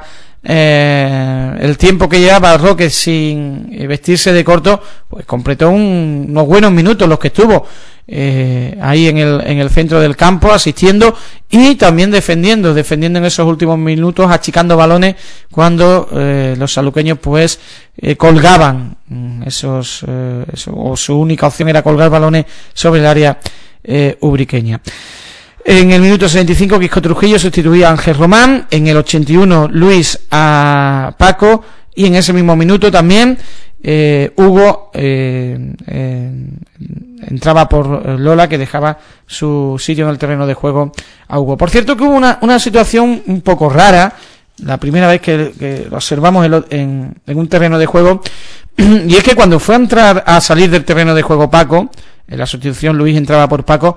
eh, el tiempo que llevaba Roque sin eh, vestirse de corto, pues completó un, unos buenos minutos los que estuvo eh, ahí en el en el centro del campo, asistiendo y también defendiendo, defendiendo en esos últimos minutos, achicando balones cuando eh, los saluqueños pues eh, colgaban esos, eh, eso, o su única opción era colgar balones sobre el área eh, ubriqueña. En el minuto sesenta y cinco, Quisco Trujillo sustituía a Ángel Román. En el ochenta y uno, Luis a Paco. Y en ese mismo minuto también eh, Hugo eh, eh, entraba por Lola, que dejaba su sitio en el terreno de juego a Hugo. Por cierto, que hubo una, una situación un poco rara, la primera vez que, que lo observamos en, en, en un terreno de juego, y es que cuando fue a entrar a salir del terreno de juego Paco, en la sustitución Luis entraba por Paco,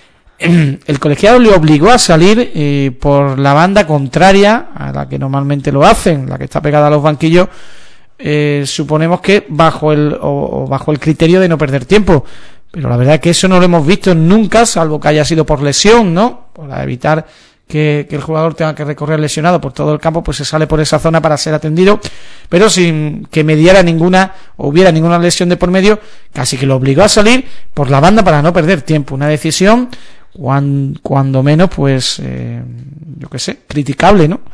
el colegiado le obligó a salir eh, por la banda contraria a la que normalmente lo hacen, la que está pegada a los banquillos, eh, suponemos que bajo el o, o bajo el criterio de no perder tiempo, pero la verdad es que eso no lo hemos visto nunca, salvo que haya sido por lesión, ¿no?, para evitar que, que el jugador tenga que recorrer lesionado por todo el campo, pues se sale por esa zona para ser atendido, pero sin que mediara ninguna o hubiera ninguna lesión de por medio, casi que lo obligó a salir por la banda para no perder tiempo. Una decisión cuando, cuando menos pues eh, yo qué sé, criticable, ¿no?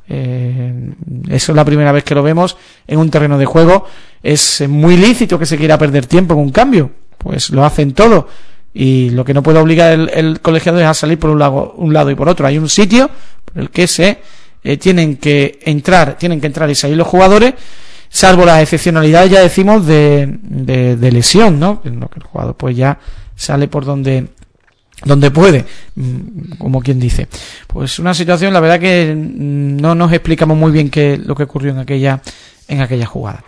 Eh, eso es la primera vez que lo vemos en un terreno de juego. Es muy lícito que se quiera perder tiempo en un cambio, pues lo hacen todo, y lo que no puede obligar el, el colegiado es a salir por un lado, un lado y por otro. Hay un sitio por el que se eh, tienen que entrar, tienen que entrar y salir los jugadores, salvo las excepcionalidades, ya decimos, de, de, de lesión, ¿no? En lo que el jugador pues ya sale por donde donde puede, como quien dice. Pues una situación, la verdad que no nos explicamos muy bien qué lo que ocurrió en aquella en aquella jugada.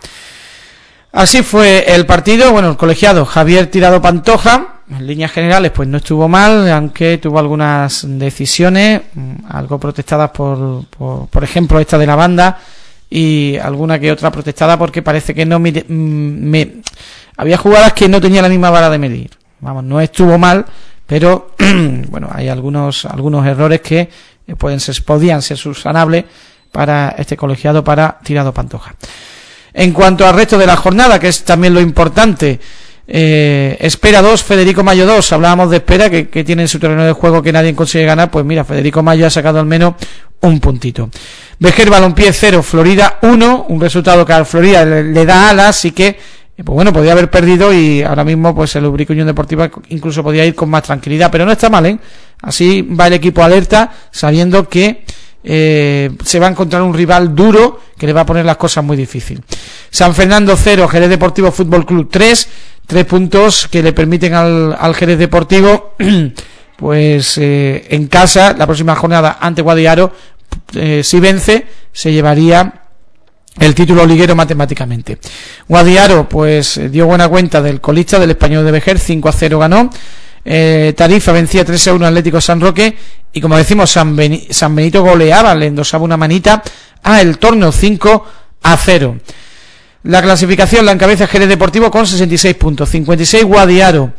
Así fue el partido. Bueno, el colegiado Javier Tirado Pantoja, en líneas generales, pues no estuvo mal, aunque tuvo algunas decisiones, algo protestadas por, por, por ejemplo, esta de la banda, y alguna que otra protestada porque parece que no me, me había jugadas que no tenía la misma vara de medir. Vamos, no estuvo mal, pero bueno, hay algunos algunos errores que pueden ser podían ser subsanables para este colegiado, para Tirado Pantoja. En cuanto al resto de la jornada, que es también lo importante, Eh, Espera dos, Federico Mayo dos. Hablábamos de Espera, que, que tiene en su terreno de juego que nadie consigue ganar. Pues mira, Federico Mayo ha sacado al menos un puntito. Vejer Balompié cero, Florida uno. Un resultado que a Florida le, le da alas, así que pues bueno, podía haber perdido y ahora mismo pues el Ubrique Unión Deportiva incluso podía ir con más tranquilidad, pero no está mal, ¿eh? Así va el equipo alerta, sabiendo que eh, se va a encontrar un rival duro que le va a poner las cosas muy difíciles. San Fernando cero, Jerez Deportivo Fútbol Club tres. Tres puntos que le permiten al, al Jerez Deportivo pues eh, en casa la próxima jornada ante Guadiaro, eh, si vence se llevaría el título liguero matemáticamente. Guadiaro pues eh, dio buena cuenta del colista del Español de Vejer, cinco a cero ganó. eh, Tarifa vencía tres a uno Atlético San Roque, y como decimos San, Beni- San Benito goleaba, le endosaba una manita a El Torno cinco a cero. La clasificación la encabeza Jerez Deportivo con sesenta y seis puntos, cincuenta y seis Guadiaro.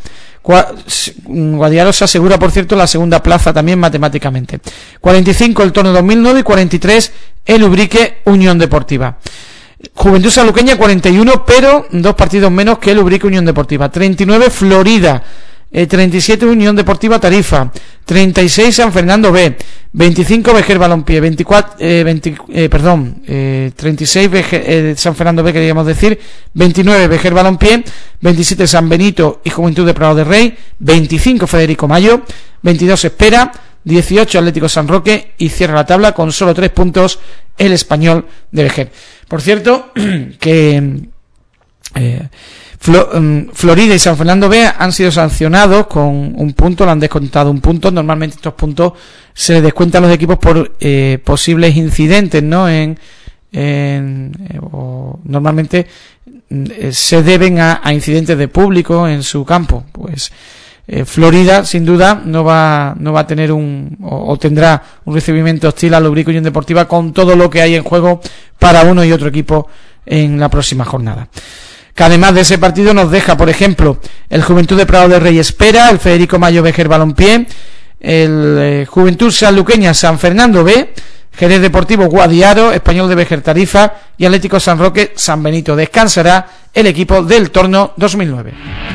Guadiaro se asegura, por cierto, la segunda plaza también matemáticamente. cuarenta y cinco El Torno dos mil nueve y cuarenta y tres el Ubrique Unión Deportiva. Juventud Sanluqueña cuarenta y uno, pero dos partidos menos que el Ubrique Unión Deportiva. treinta y nueve Florida, eh, treinta y siete Unión Deportiva Tarifa, treinta y seis San Fernando B, veinticinco Vejer Balompié, veinticuatro, eh, veinte, eh, perdón, eh, treinta y seis Vejer, eh, San Fernando B, queríamos decir, veintinueve Vejer Balompié, veintisiete San Benito y Juventud de Prado de Rey, veinticinco Federico Mayo, veintidós Espera, dieciocho Atlético San Roque, y cierra la tabla con solo tres puntos el Español de Vejer. Por cierto, que eh, Florida y San Fernando B han sido sancionados con un punto, le han descontado un punto. Normalmente estos puntos se les descuentan a los equipos por eh, posibles incidentes, ¿no? En, en eh, o normalmente eh, se deben a, a incidentes de público en su campo. Pues eh, Florida sin duda no va no va a tener un o, o tendrá un recibimiento hostil al Ubrique Unión Deportiva con todo lo que hay en juego para uno y otro equipo en la próxima jornada. Que además de ese partido nos deja, por ejemplo, el Juventud de Prado de Rey Espera, el Federico Mayo Vejer Balompié, el eh, Juventud Sanluqueña San Fernando B, Jerez Deportivo Guadiaro, Español de Vejer Tarifa y Atlético San Roque San Benito. Descansará el equipo del Torno dos mil nueve.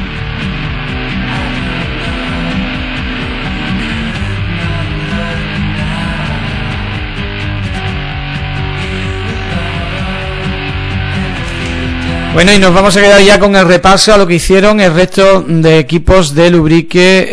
Bueno, y nos vamos a quedar ya con el repaso a lo que hicieron el resto de equipos del Ubrique,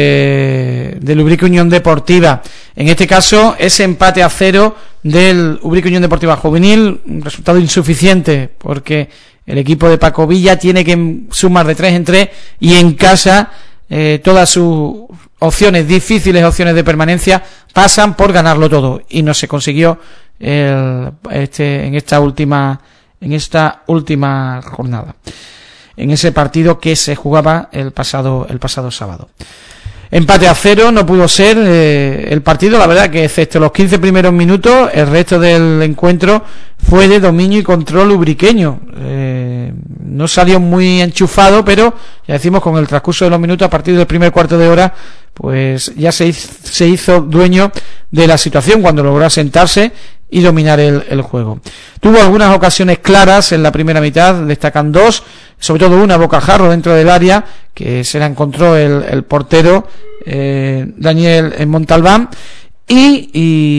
eh, del Ubrique Unión Deportiva. En este caso, ese empate a cero del Ubrique Unión Deportiva Juvenil, un resultado insuficiente, porque el equipo de Paco Villa tiene que sumar de tres en tres, y en casa eh, todas sus opciones, difíciles opciones de permanencia, pasan por ganarlo todo, y no se consiguió el, este, en esta última en esta última jornada, en ese partido que se jugaba el pasado el pasado sábado. Empate a cero, no pudo ser eh, el partido, la verdad que excepto los quince primeros minutos, el resto del encuentro fue de dominio y control ubriqueño. Eh, no salió muy enchufado, pero ya decimos, con el transcurso de los minutos, a partir del primer cuarto de hora, pues ya se hizo, se hizo dueño de la situación cuando logró asentarse y dominar el, el juego. Tuvo algunas ocasiones claras en la primera mitad, destacan dos, sobre todo una bocajarro dentro del área, que se la encontró el, el portero eh, Daniel Montalbán, y,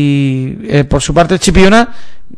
y eh, por su parte Chipiona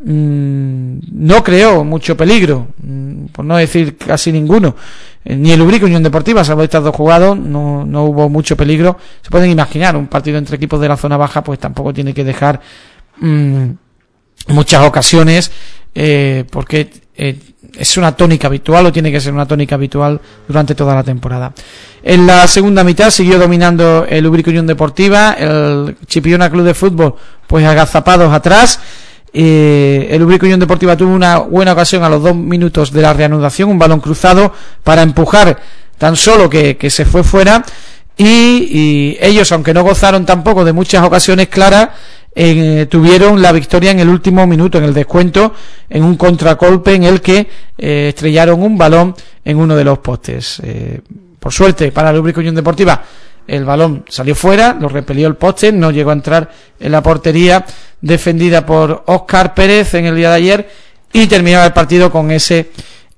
mmm, no creó mucho peligro, mmm, por no decir casi ninguno. Eh, ni el Ubrique Unión Deportiva, salvo estas dos jugadas, no, no hubo mucho peligro. Se pueden imaginar, un partido entre equipos de la zona baja pues tampoco tiene que dejar mmm, muchas ocasiones, eh, porque eh, es una tónica habitual, o tiene que ser una tónica habitual durante toda la temporada. En la segunda mitad siguió dominando el Ubrique Unión Deportiva, el Chipiona Club de Fútbol pues agazapados atrás. Eh, el Ubrique Unión Deportiva tuvo una buena ocasión a los dos minutos de la reanudación, un balón cruzado para empujar, tan solo que, que se fue fuera, y, y ellos, aunque no gozaron tampoco de muchas ocasiones claras, Eh, tuvieron la victoria en el último minuto, en el descuento, en un contragolpe en el que eh, estrellaron un balón en uno de los postes. Eh, por suerte para el Ubrique Unión Deportiva, el balón salió fuera, lo repelió el poste, no llegó a entrar en la portería defendida por Óscar Pérez en el día de ayer, y terminaba el partido con ese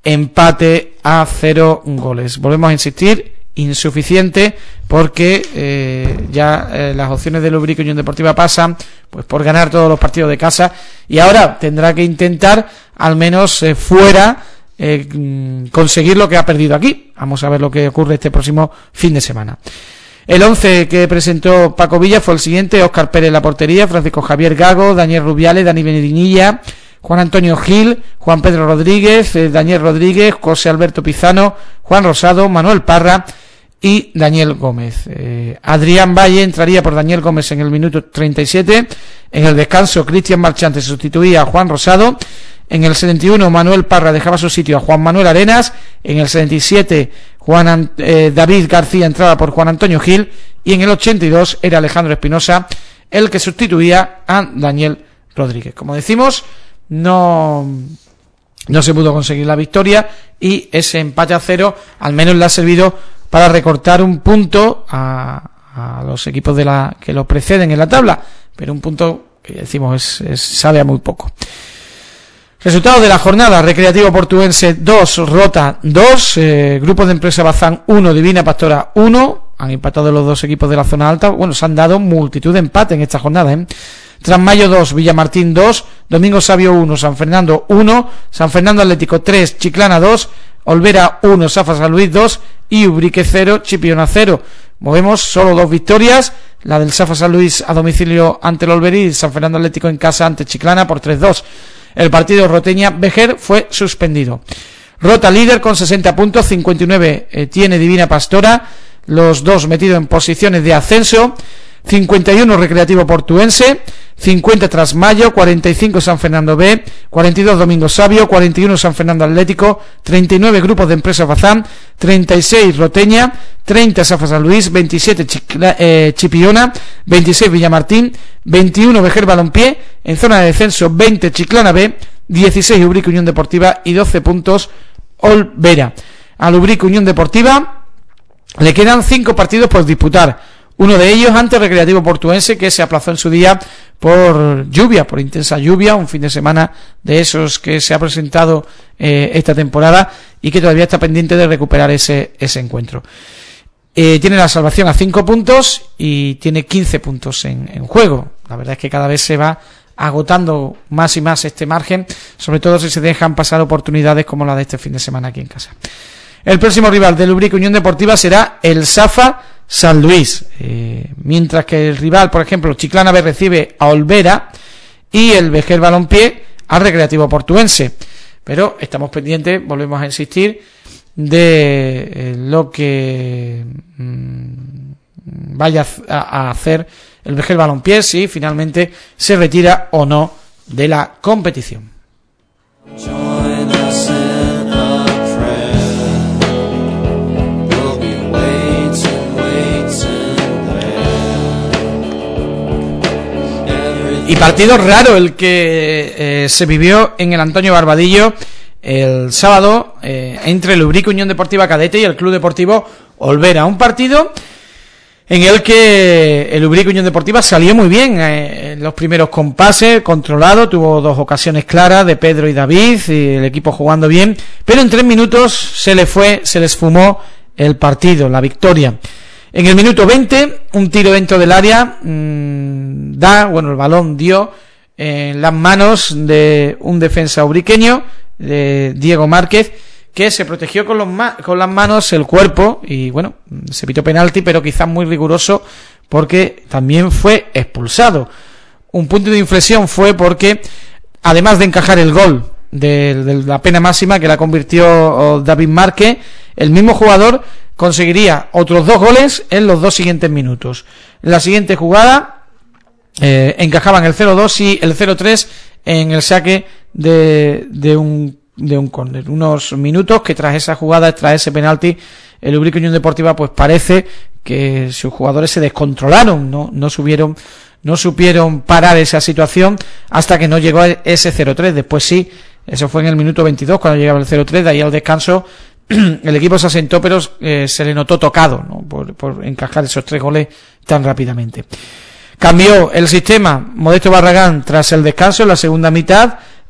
empate a cero goles. Volvemos a insistir, insuficiente, porque eh, ya eh, las opciones del Ubrique Unión Deportiva pasan pues por ganar todos los partidos de casa, y ahora tendrá que intentar al menos eh, fuera eh, conseguir lo que ha perdido aquí. Vamos a ver lo que ocurre este próximo fin de semana. El once que presentó Paco Villa fue el siguiente: Óscar Pérez en la portería, Francisco Javier Gago, Daniel Rubiales, Dani Benedinilla, Juan Antonio Gil, Juan Pedro Rodríguez, eh, Daniel Rodríguez, José Alberto Pizano, Juan Rosado, Manuel Parra y Daniel Gómez. Eh, Adrián Valle entraría por Daniel Gómez en el minuto treinta y siete. En el descanso, Cristian Marchante sustituía a Juan Rosado. En el setenta y uno, Manuel Parra dejaba su sitio a Juan Manuel Arenas. En el setenta y siete, Juan eh, David García entraba por Juan Antonio Gil. Y en el ochenta y dos era Alejandro Espinosa el que sustituía a Daniel Rodríguez. Como decimos, no... no se pudo conseguir la victoria, y ese empate a cero al menos le ha servido para recortar un punto a, a los equipos de la que lo preceden en la tabla, pero un punto que decimos es, es sabe a muy poco. Resultados de la jornada: Recreativo Portuense dos, Rota dos, eh, Grupo de Empresa Bazán uno, Divina Pastora uno. Han empatado los dos equipos de la zona alta. Bueno, se han dado multitud de empates en esta jornada, ¿eh? Trasmayo dos, Villamartín dos, Domingo Sabio uno, San Fernando uno, San Fernando Atlético tres, Chiclana dos, Olvera uno, Safa San Luis dos y Ubrique cero, Chipiona cero. Movemos solo dos victorias, la del Safa San Luis a domicilio ante el Olvera y San Fernando Atlético en casa ante Chiclana por tres dos. El partido Roteña-Vejer fue suspendido. Rota líder con sesenta puntos, cincuenta y nueve eh, tiene Divina Pastora, los dos metidos en posiciones de ascenso. cincuenta y uno Recreativo Portuense, cincuenta Trasmayo, cuarenta y cinco San Fernando B, cuarenta y dos Domingo Sabio, cuarenta y uno San Fernando Atlético, treinta y nueve Grupos de Empresas Bazán, treinta y seis Roteña, treinta Safa San Luis, veintisiete Chicla, eh, Chipiona, veintiséis Villamartín, veintiuno Vejer Balompié, en zona de descenso veinte Chiclana B, dieciséis Ubrique Unión Deportiva y doce puntos Olvera. Al Ubrique Unión Deportiva le quedan cinco partidos por disputar. Uno de ellos ante Recreativo Portuense, que se aplazó en su día por lluvia, por intensa lluvia, un fin de semana de esos que se ha presentado eh, esta temporada y que todavía está pendiente de recuperar ese, ese encuentro. Eh, tiene la salvación a cinco puntos y tiene quince puntos en, en juego. La verdad es que cada vez se va agotando más y más este margen, sobre todo si se dejan pasar oportunidades como la de este fin de semana aquí en casa. El próximo rival del Ubrique Unión Deportiva será el Safa San Luis, eh, mientras que el rival, por ejemplo, Chiclana B recibe a Olvera y el Vejer Balompié al Recreativo Portuense. Pero estamos pendientes, volvemos a insistir, de eh, lo que mmm, vaya a, a hacer el Vejer Balompié, si finalmente se retira o no de la competición. Y partido raro el que eh, se vivió en el Antonio Barbadillo el sábado eh, entre el Ubrique Unión Deportiva Cadete y el Club Deportivo Olvera. Un partido en el que el Ubrique Unión Deportiva salió muy bien eh, en los primeros compases, controlado, tuvo dos ocasiones claras de Pedro y David, y el equipo jugando bien, pero en tres minutos se le fue, se les fumó el partido, la victoria. En el minuto veinte, un tiro dentro del área, mmm, da, bueno, el balón dio en las manos de un defensa ubriqueño, de Diego Márquez, que se protegió con, los ma- con las manos el cuerpo y, bueno, se pitó penalti, pero quizás muy riguroso porque también fue expulsado. Un punto de inflexión fue porque, además de encajar el gol de, de la pena máxima que la convirtió David Márquez, el mismo jugador conseguiría otros dos goles en los dos siguientes minutos. En la siguiente jugada eh, encajaban el cero dos y el cero tres en el saque de, de un de un córner. Unos minutos que tras esa jugada, tras ese penalti, el Ubrique Unión Deportiva pues parece que sus jugadores se descontrolaron, no no subieron, no supieron parar esa situación hasta que no llegó ese cero tres. Después sí, eso fue en el minuto veintidós cuando llegaba el cero tres, de ahí al descanso el equipo se asentó, pero eh, se le notó tocado, ¿no? por, por encajar esos tres goles tan rápidamente. Cambió el sistema Modesto Barragán tras el descanso en la segunda mitad,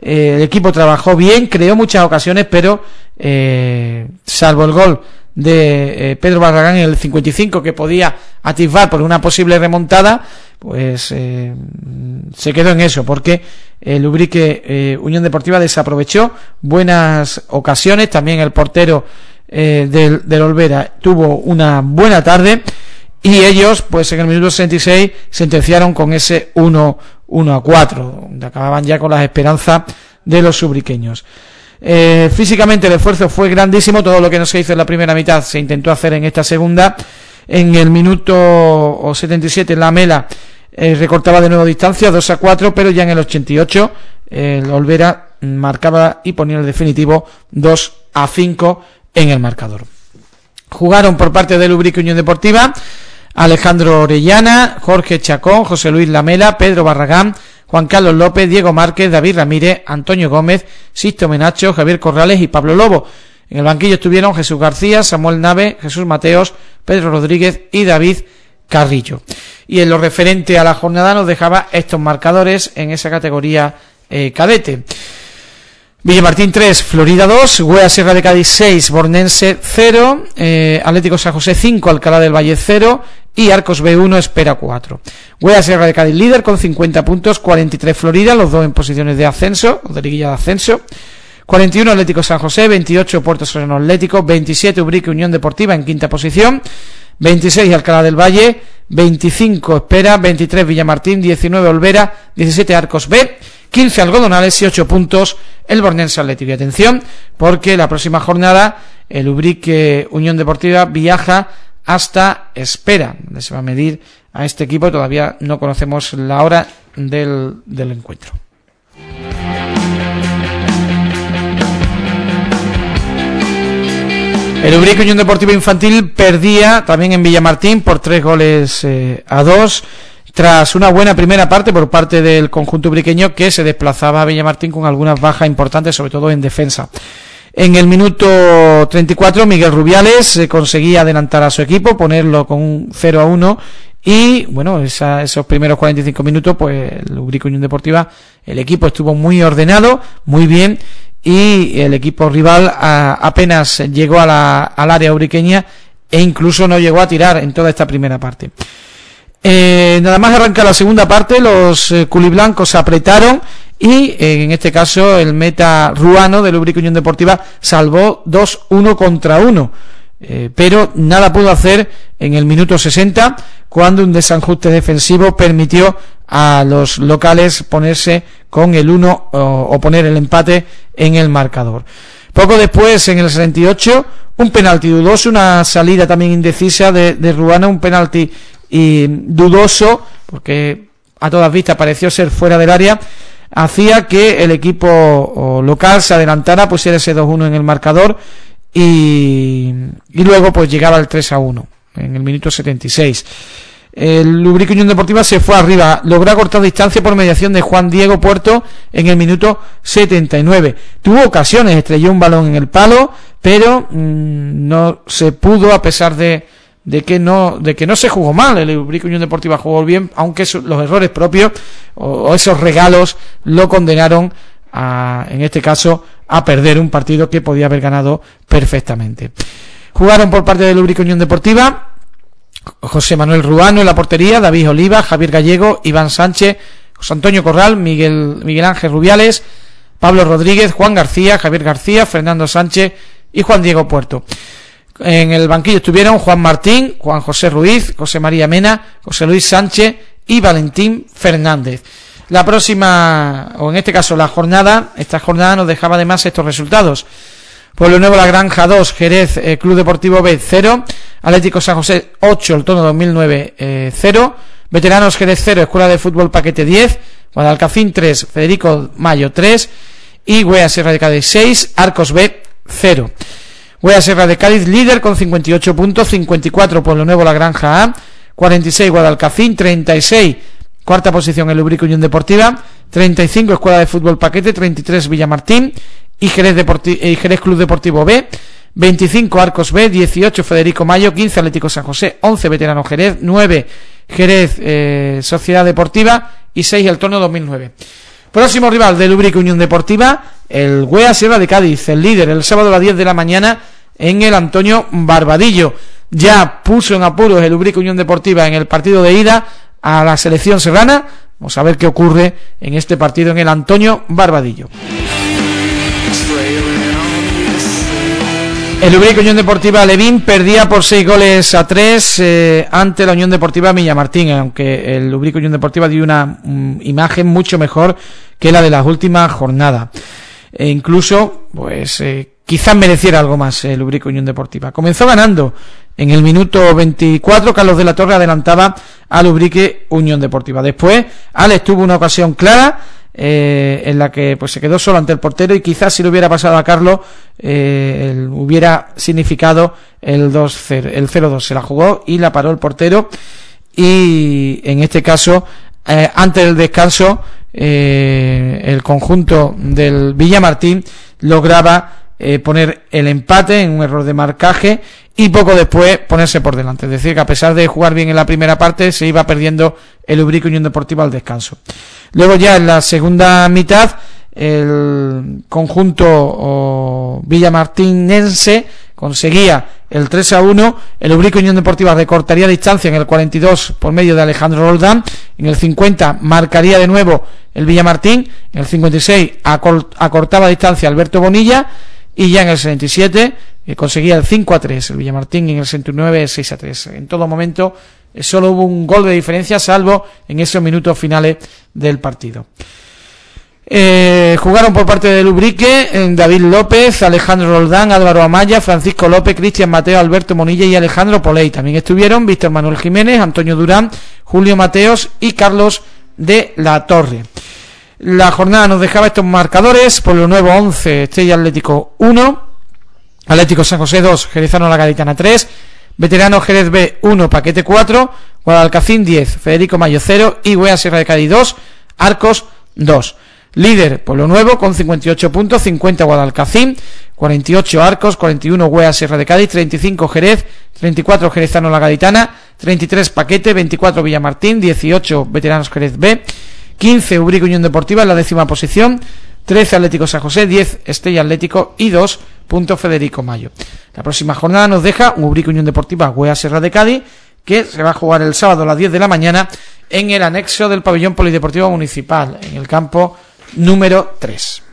eh, el equipo trabajó bien, creó muchas ocasiones, pero eh, salvo el gol de eh, Pedro Barragán en el cincuenta y cinco, que podía atisbar por una posible remontada, pues eh, se quedó en eso, porque el Ubrique eh, Unión Deportiva desaprovechó buenas ocasiones. También el portero eh, del, del Olvera tuvo una buena tarde, y ellos pues en el minuto sesenta y seis sentenciaron con ese uno a cuatro, donde acababan ya con las esperanzas de los ubriqueños. Eh, físicamente el esfuerzo fue grandísimo, todo lo que no se hizo en la primera mitad se intentó hacer en esta segunda. En el minuto setenta y siete la Mela eh, recortaba de nuevo distancia, dos a cuatro, pero ya en el ochenta y ocho el eh, Olvera marcaba y ponía el definitivo dos a cinco en el marcador. Jugaron por parte del Ubrique Unión Deportiva Alejandro Orellana, Jorge Chacón, José Luis Lamela, Pedro Barragán, Juan Carlos López, Diego Márquez, David Ramírez, Antonio Gómez, Sisto Menacho, Javier Corrales y Pablo Lobo. En el banquillo estuvieron Jesús García, Samuel Nave, Jesús Mateos, Pedro Rodríguez y David Carrillo. Y en lo referente a la jornada nos dejaba estos marcadores en esa categoría eh, cadete. Villamartín tres, Florida dos, Güea Sierra de Cádiz seis, Bornense cero, eh, Atlético San José cinco, Alcalá del Valle cero y Arcos B uno, Espera cuatro. Güea Sierra de Cádiz líder con cincuenta puntos, cuarenta y tres Florida, los dos en posiciones de ascenso, o de liguilla de ascenso. cuarenta y uno Atlético San José, veintiocho Puerto Sereno Atlético, veintisiete Ubrique Unión Deportiva en quinta posición, veintiséis Alcalá del Valle, veinticinco Espera, veintitrés Villamartín, diecinueve Olvera, diecisiete Arcos B, quince Algodonales y ocho puntos el Bornense Atlético. Y atención, porque la próxima jornada el Ubrique Unión Deportiva viaja hasta Espera, donde se va a medir a este equipo. Todavía no conocemos la hora del, del encuentro. El Ubrique Unión Deportiva Infantil perdía también en Villamartín por tres goles eh, a dos, tras una buena primera parte por parte del conjunto ubriqueño, que se desplazaba a Villamartín con algunas bajas importantes, sobre todo en defensa. En el minuto treinta y cuatro Miguel Rubiales eh, conseguía adelantar a su equipo, ponerlo con un cero a uno, y bueno, esa, esos primeros cuarenta y cinco minutos pues el Ubrique Unión Deportiva, el equipo estuvo muy ordenado, muy bien, y el equipo rival a, apenas llegó a la, al área ubriqueña e incluso no llegó a tirar en toda esta primera parte. Eh, nada más arranca la segunda parte, los eh, culiblancos se apretaron y eh, en este caso el meta ruano del Ubrique Unión Deportiva salvó dos uno contra uno, eh, pero nada pudo hacer en el minuto sesenta, cuando un desajuste defensivo permitió a los locales ponerse con el uno o, o poner el empate en el marcador. Poco después, en el sesenta y ocho, un penalti dudoso, una salida también indecisa de, de Ruano, un penalti y dudoso, porque a todas vistas pareció ser fuera del área, hacía que el equipo local se adelantara, pusiera ese dos uno en el marcador, y, y luego pues llegaba el tres a uno en el minuto setenta y seis. El Ubrique Unión Deportiva se fue arriba, logró cortar distancia por mediación de Juan Diego Puerto en el minuto setenta y nueve. Tuvo ocasiones, estrelló un balón en el palo, pero mmm, no se pudo, a pesar de de que no de que no se jugó mal. El Ubrique Unión Deportiva jugó bien, aunque eso, los errores propios o, o esos regalos lo condenaron a, en este caso, a perder un partido que podía haber ganado perfectamente. Jugaron por parte del Ubrique Unión Deportiva José Manuel Ruano en la portería, David Oliva, Javier Gallego, Iván Sánchez, José Antonio Corral, Miguel Miguel Ángel Rubiales, Pablo Rodríguez, Juan García, Javier García, Fernando Sánchez y Juan Diego Puerto. En el banquillo estuvieron Juan Martín, Juan José Ruiz, José María Mena, José Luis Sánchez y Valentín Fernández. La próxima, o en este caso la jornada, esta jornada nos dejaba además estos resultados: Pueblo Nuevo La Granja dos, Jerez eh, Club Deportivo B cero, Atlético San José ocho, El Tono dos mil nueve eh, cero, Veteranos Jerez cero, Escuela de Fútbol Paquete diez, Guadalcacín tres, Federico Mayo tres y Güea Sierra de Cádiz seis, Arcos B cero. Güea Sierra de Cádiz líder con cincuenta y ocho puntos, cincuenta y cuatro Pueblo Nuevo La Granja A, cuarenta y seis Guadalcacín, treinta y seis cuarta posición el Ubrique Unión Deportiva, treinta y cinco Escuela de Fútbol Paquete, treinta y tres Villamartín y Jerez, Deporti- y Jerez Club Deportivo B, veinticinco Arcos B, dieciocho Federico Mayo, quince Atlético San José, once Veterano Jerez, nueve Jerez eh, Sociedad Deportiva y seis El Tono dos mil nueve. Próximo rival del Ubrique Unión Deportiva, el Güea Sierra de Cádiz, el líder, el sábado a las diez de la mañana en el Antonio Barbadillo. Ya puso en apuros el Ubrique Unión Deportiva en el partido de ida a la selección serrana. Vamos a ver qué ocurre en este partido en el Antonio Barbadillo. El Ubrique Unión Deportiva Levín perdía por seis goles a tres eh, ante la Unión Deportiva Villamartín, aunque el Ubrique Unión Deportiva dio una um, imagen mucho mejor que la de las últimas jornadas. E incluso, pues, eh, quizás mereciera algo más el Ubrique Unión Deportiva. Comenzó ganando en el minuto veinticuatro, Carlos de la Torre adelantaba al Ubrique Unión Deportiva. Después, Alex tuvo una ocasión clara, Eh, en la que pues se quedó solo ante el portero, y quizás si le hubiera pasado a Carlos eh, el, hubiera significado el dos cero, el cero dos. Se la jugó y la paró el portero, y en este caso eh, antes del descanso eh, el conjunto del Villamartín lograba eh, poner el empate en un error de marcaje y poco después ponerse por delante. Es decir, que a pesar de jugar bien en la primera parte, se iba perdiendo el Ubrique Unión Deportiva al descanso. Luego ya en la segunda mitad, el conjunto oh, villamartinense conseguía el tres a uno, el Ubrique Unión Deportiva recortaría distancia en el cuarenta y dos por medio de Alejandro Roldán, en el cincuenta marcaría de nuevo el Villamartín, en el cincuenta y seis acort- acortaba distancia Alberto Bonilla, y ya en el sesenta y siete eh, conseguía el cinco a tres el Villamartín, y en el sesenta y nueve seis a tres. En todo momento eh, solo hubo un gol de diferencia, salvo en esos minutos finales del partido. Eh, jugaron por parte del Ubrique eh, David López, Alejandro Roldán, Álvaro Amaya, Francisco López, Cristian Mateo, Alberto Monilla y Alejandro Poley. También estuvieron Víctor Manuel Jiménez, Antonio Durán, Julio Mateos y Carlos de la Torre. La jornada nos dejaba estos marcadores: Pueblo Nuevo once, Estrella Atlético uno, Atlético San José dos, Jerezano La Gaditana tres, Veterano Jerez B uno, Paquete cuatro, Guadalcacín diez, Federico Mayo cero y Güea Sierra de Cádiz dos, Arcos dos. Líder Pueblo Nuevo con cincuenta y ocho puntos, cincuenta Guadalcacín, cuarenta y ocho Arcos, cuarenta y uno Güea Sierra de Cádiz, treinta y cinco Jerez, treinta y cuatro Jerezano La Gaditana, treinta y tres Paquete, veinticuatro Villamartín, dieciocho Veteranos Jerez B, quince Ubrique Unión Deportiva en la décima posición, trece Atlético San José, diez Estrella Atlético y dos puntos Federico Mayo. La próxima jornada nos deja un Ubrique Unión Deportiva Güea Sierra de Cádiz, que se va a jugar el sábado a las diez de la mañana en el anexo del pabellón polideportivo municipal, en el campo número tres.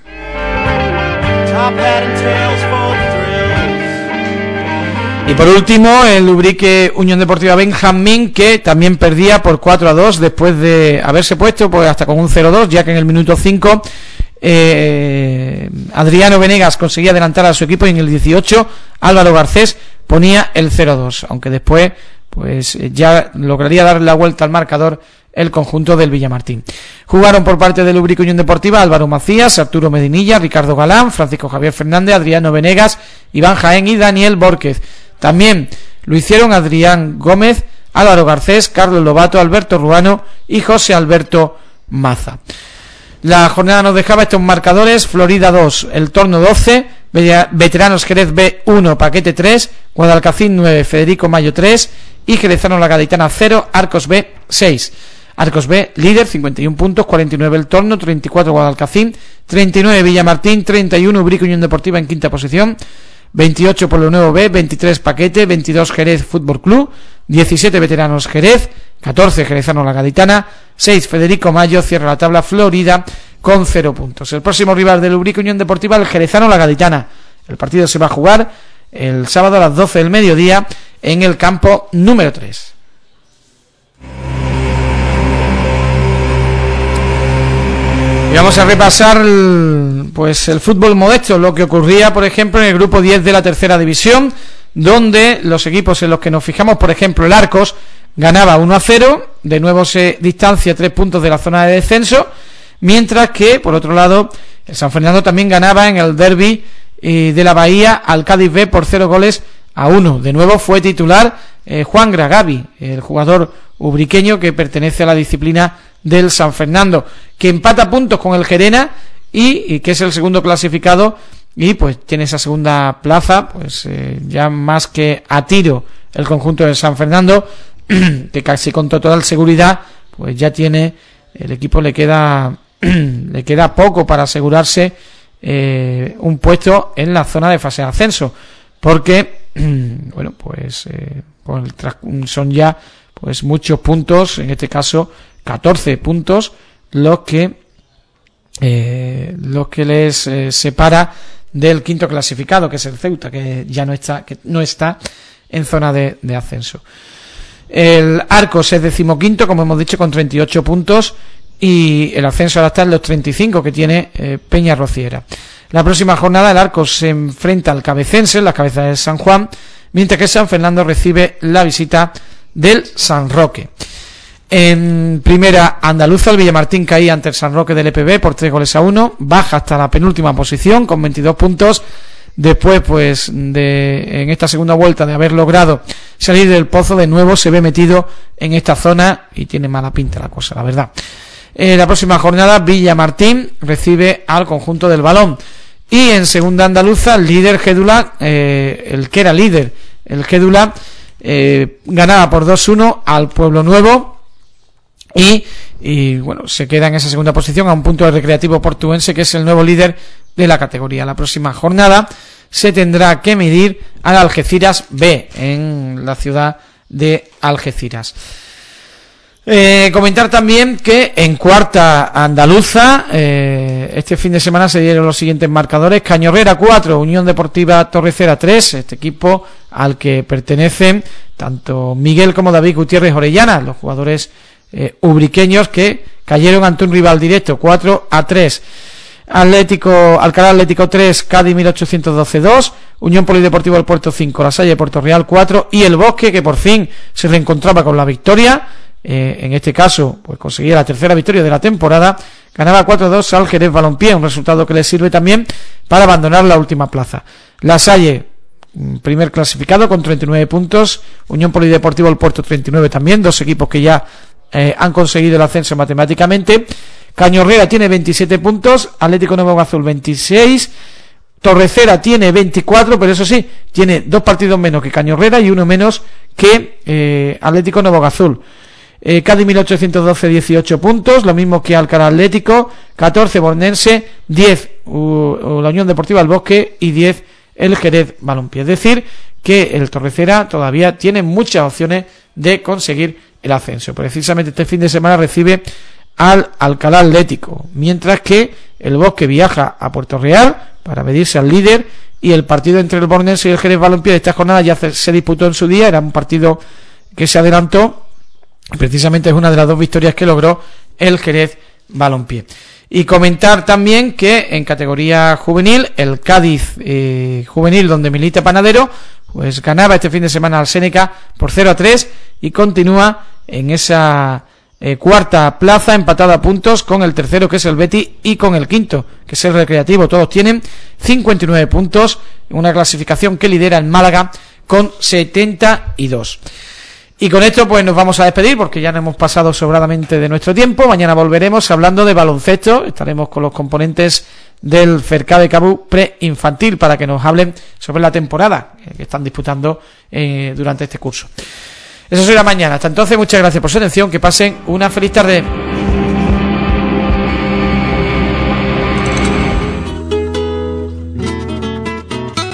Y por último, el Ubrique Unión Deportiva Benjamín, que también perdía por cuatro a dos después de haberse puesto pues hasta con un cero dos, ya que en el minuto cinco eh, Adriano Venegas conseguía adelantar a su equipo, y en el dieciocho Álvaro Garcés ponía el cero dos, aunque después pues ya lograría dar la vuelta al marcador el conjunto del Villamartín. Jugaron por parte del Ubrique Unión Deportiva Álvaro Macías, Arturo Medinilla, Ricardo Galán, Francisco Javier Fernández, Adriano Venegas, Iván Jaén y Daniel Bórquez. También lo hicieron Adrián Gómez, Álvaro Garcés, Carlos Lobato, Alberto Ruano y José Alberto Maza. La jornada nos dejaba estos marcadores: Florida dos, El Torno doce, Veteranos Jerez B uno, Paquete tres, Guadalcacín nueve, Federico Mayo tres y Jerezano La Gaditana cero, Arcos B seis. Arcos B líder, cincuenta y uno puntos, cuarenta y nueve El Torno, treinta y cuatro Guadalcacín, treinta y nueve Villamartín, treinta y uno Ubrique Unión Deportiva en quinta posición, veintiocho Pueblo Nuevo B, veintitrés Paquete, veintidós Jerez Fútbol Club, diecisiete Veteranos Jerez, catorce Jerezano La Gaditana, seis Federico Mayo. Cierra la tabla Florida con cero puntos. El próximo rival del Ubrique Unión Deportiva, el Jerezano La Gaditana. El partido se va a jugar el sábado a las doce del mediodía en el campo número tres. Y vamos a repasar pues el fútbol modesto, lo que ocurría, por ejemplo, en el grupo diez de la tercera división, donde los equipos en los que nos fijamos, por ejemplo, el Arcos ganaba uno a cero, de nuevo se distancia tres puntos de la zona de descenso, mientras que, por otro lado, el San Fernando también ganaba en el derbi eh, de la Bahía al Cádiz B por cero goles a uno. De nuevo fue titular eh, Juan Gragavi, el jugador ubriqueño que pertenece a la disciplina del San Fernando, que empata puntos con el Gerena y, y que es el segundo clasificado, y pues tiene esa segunda plaza pues eh, ya más que a tiro el conjunto del San Fernando, que casi con total seguridad pues ya tiene, el equipo le queda le queda poco para asegurarse eh, un puesto en la zona de fase de ascenso, porque bueno, pues, eh, pues son ya pues muchos puntos, en este caso catorce puntos, los que eh, los que les eh, separa del quinto clasificado, que es el Ceuta, que ya no está, que no está en zona de, de ascenso. El Arcos es decimoquinto, como hemos dicho, con treinta y ocho puntos, y el ascenso ahora está en los treinta y cinco que tiene eh, Peña Rociera. La próxima jornada el Arcos se enfrenta al Cabecense, la cabeza de San Juan, mientras que San Fernando recibe la visita del San Roque. En primera andaluza, el Villamartín caía ante el San Roque del E P B por tres goles a uno, baja hasta la penúltima posición con veintidós puntos. Después, pues, de en esta segunda vuelta de haber logrado salir del pozo, de nuevo se ve metido en esta zona y tiene mala pinta la cosa, la verdad. Eh, la próxima jornada, Villamartín recibe al conjunto del Balón. Y en segunda andaluza, el líder Gédula, eh, el que era líder, el Gédula, eh, ganaba por dos uno al Pueblo Nuevo. Y, y bueno, se queda en esa segunda posición a un punto del Recreativo Portuense, que es el nuevo líder de la categoría. La próxima jornada se tendrá que medir al Algeciras B en la ciudad de Algeciras. Eh, comentar también que en cuarta andaluza eh, este fin de semana se dieron los siguientes marcadores: Cañorrera cuatro, Unión Deportiva Torrecera tres, este equipo al que pertenecen tanto Miguel como David Gutiérrez Orellana, los jugadores eh, ubriqueños que cayeron ante un rival directo, cuatro a tres. Atlético, Alcalá Atlético tres, Cádiz mil ochocientos doce dos, Unión Polideportivo del Puerto cinco, La Salle Puerto Real cuatro, y el Bosque, que por fin se reencontraba con la victoria, eh, en este caso pues conseguía la tercera victoria de la temporada, ganaba cuatro a dos al Jerez Balompié, un resultado que le sirve también para abandonar la última plaza. La Salle, primer clasificado con treinta y nueve puntos, Unión Polideportivo del Puerto treinta y nueve también, dos equipos que ya eh, han conseguido el ascenso matemáticamente. Cañorrera tiene veintisiete puntos, Atlético Nuevo Azul veintiséis, Torrecera tiene veinticuatro, pero eso sí, tiene dos partidos menos que Cañorrera y uno menos que eh, Atlético Nuevo Azul. Eh, Cádiz mil ochocientos doce, dieciocho puntos, lo mismo que Alcalá Atlético, catorce Bornense, diez uh, uh, la Unión Deportiva del Bosque y diez el Jerez Balompié. Es decir, que el Torrecera todavía tiene muchas opciones de conseguir el ascenso. Precisamente este fin de semana recibe al Alcalá Atlético, mientras que el Bosque viaja a Puerto Real para medirse al líder, y el partido entre el Bornense y el Jerez Balompié de esta jornada ya se disputó en su día, era un partido que se adelantó, precisamente es una de las dos victorias que logró el Jerez Balompié. Y comentar también que en categoría juvenil, el Cádiz eh, juvenil, donde milita Panadero, pues ganaba este fin de semana al Séneca por cero a tres y continúa en esa Eh, cuarta plaza, empatada a puntos con el tercero, que es el Betis, y con el quinto, que es el Recreativo. Todos tienen cincuenta y nueve puntos, una clasificación que lidera el Málaga con setenta y dos. Y con esto pues nos vamos a despedir, porque ya nos hemos pasado sobradamente de nuestro tiempo. Mañana volveremos hablando de baloncesto, estaremos con los componentes del Fercade Cabú preinfantil para que nos hablen sobre la temporada que están disputando eh, durante este curso. Eso será mañana. Hasta entonces, muchas gracias por su atención. Que pasen una feliz tarde.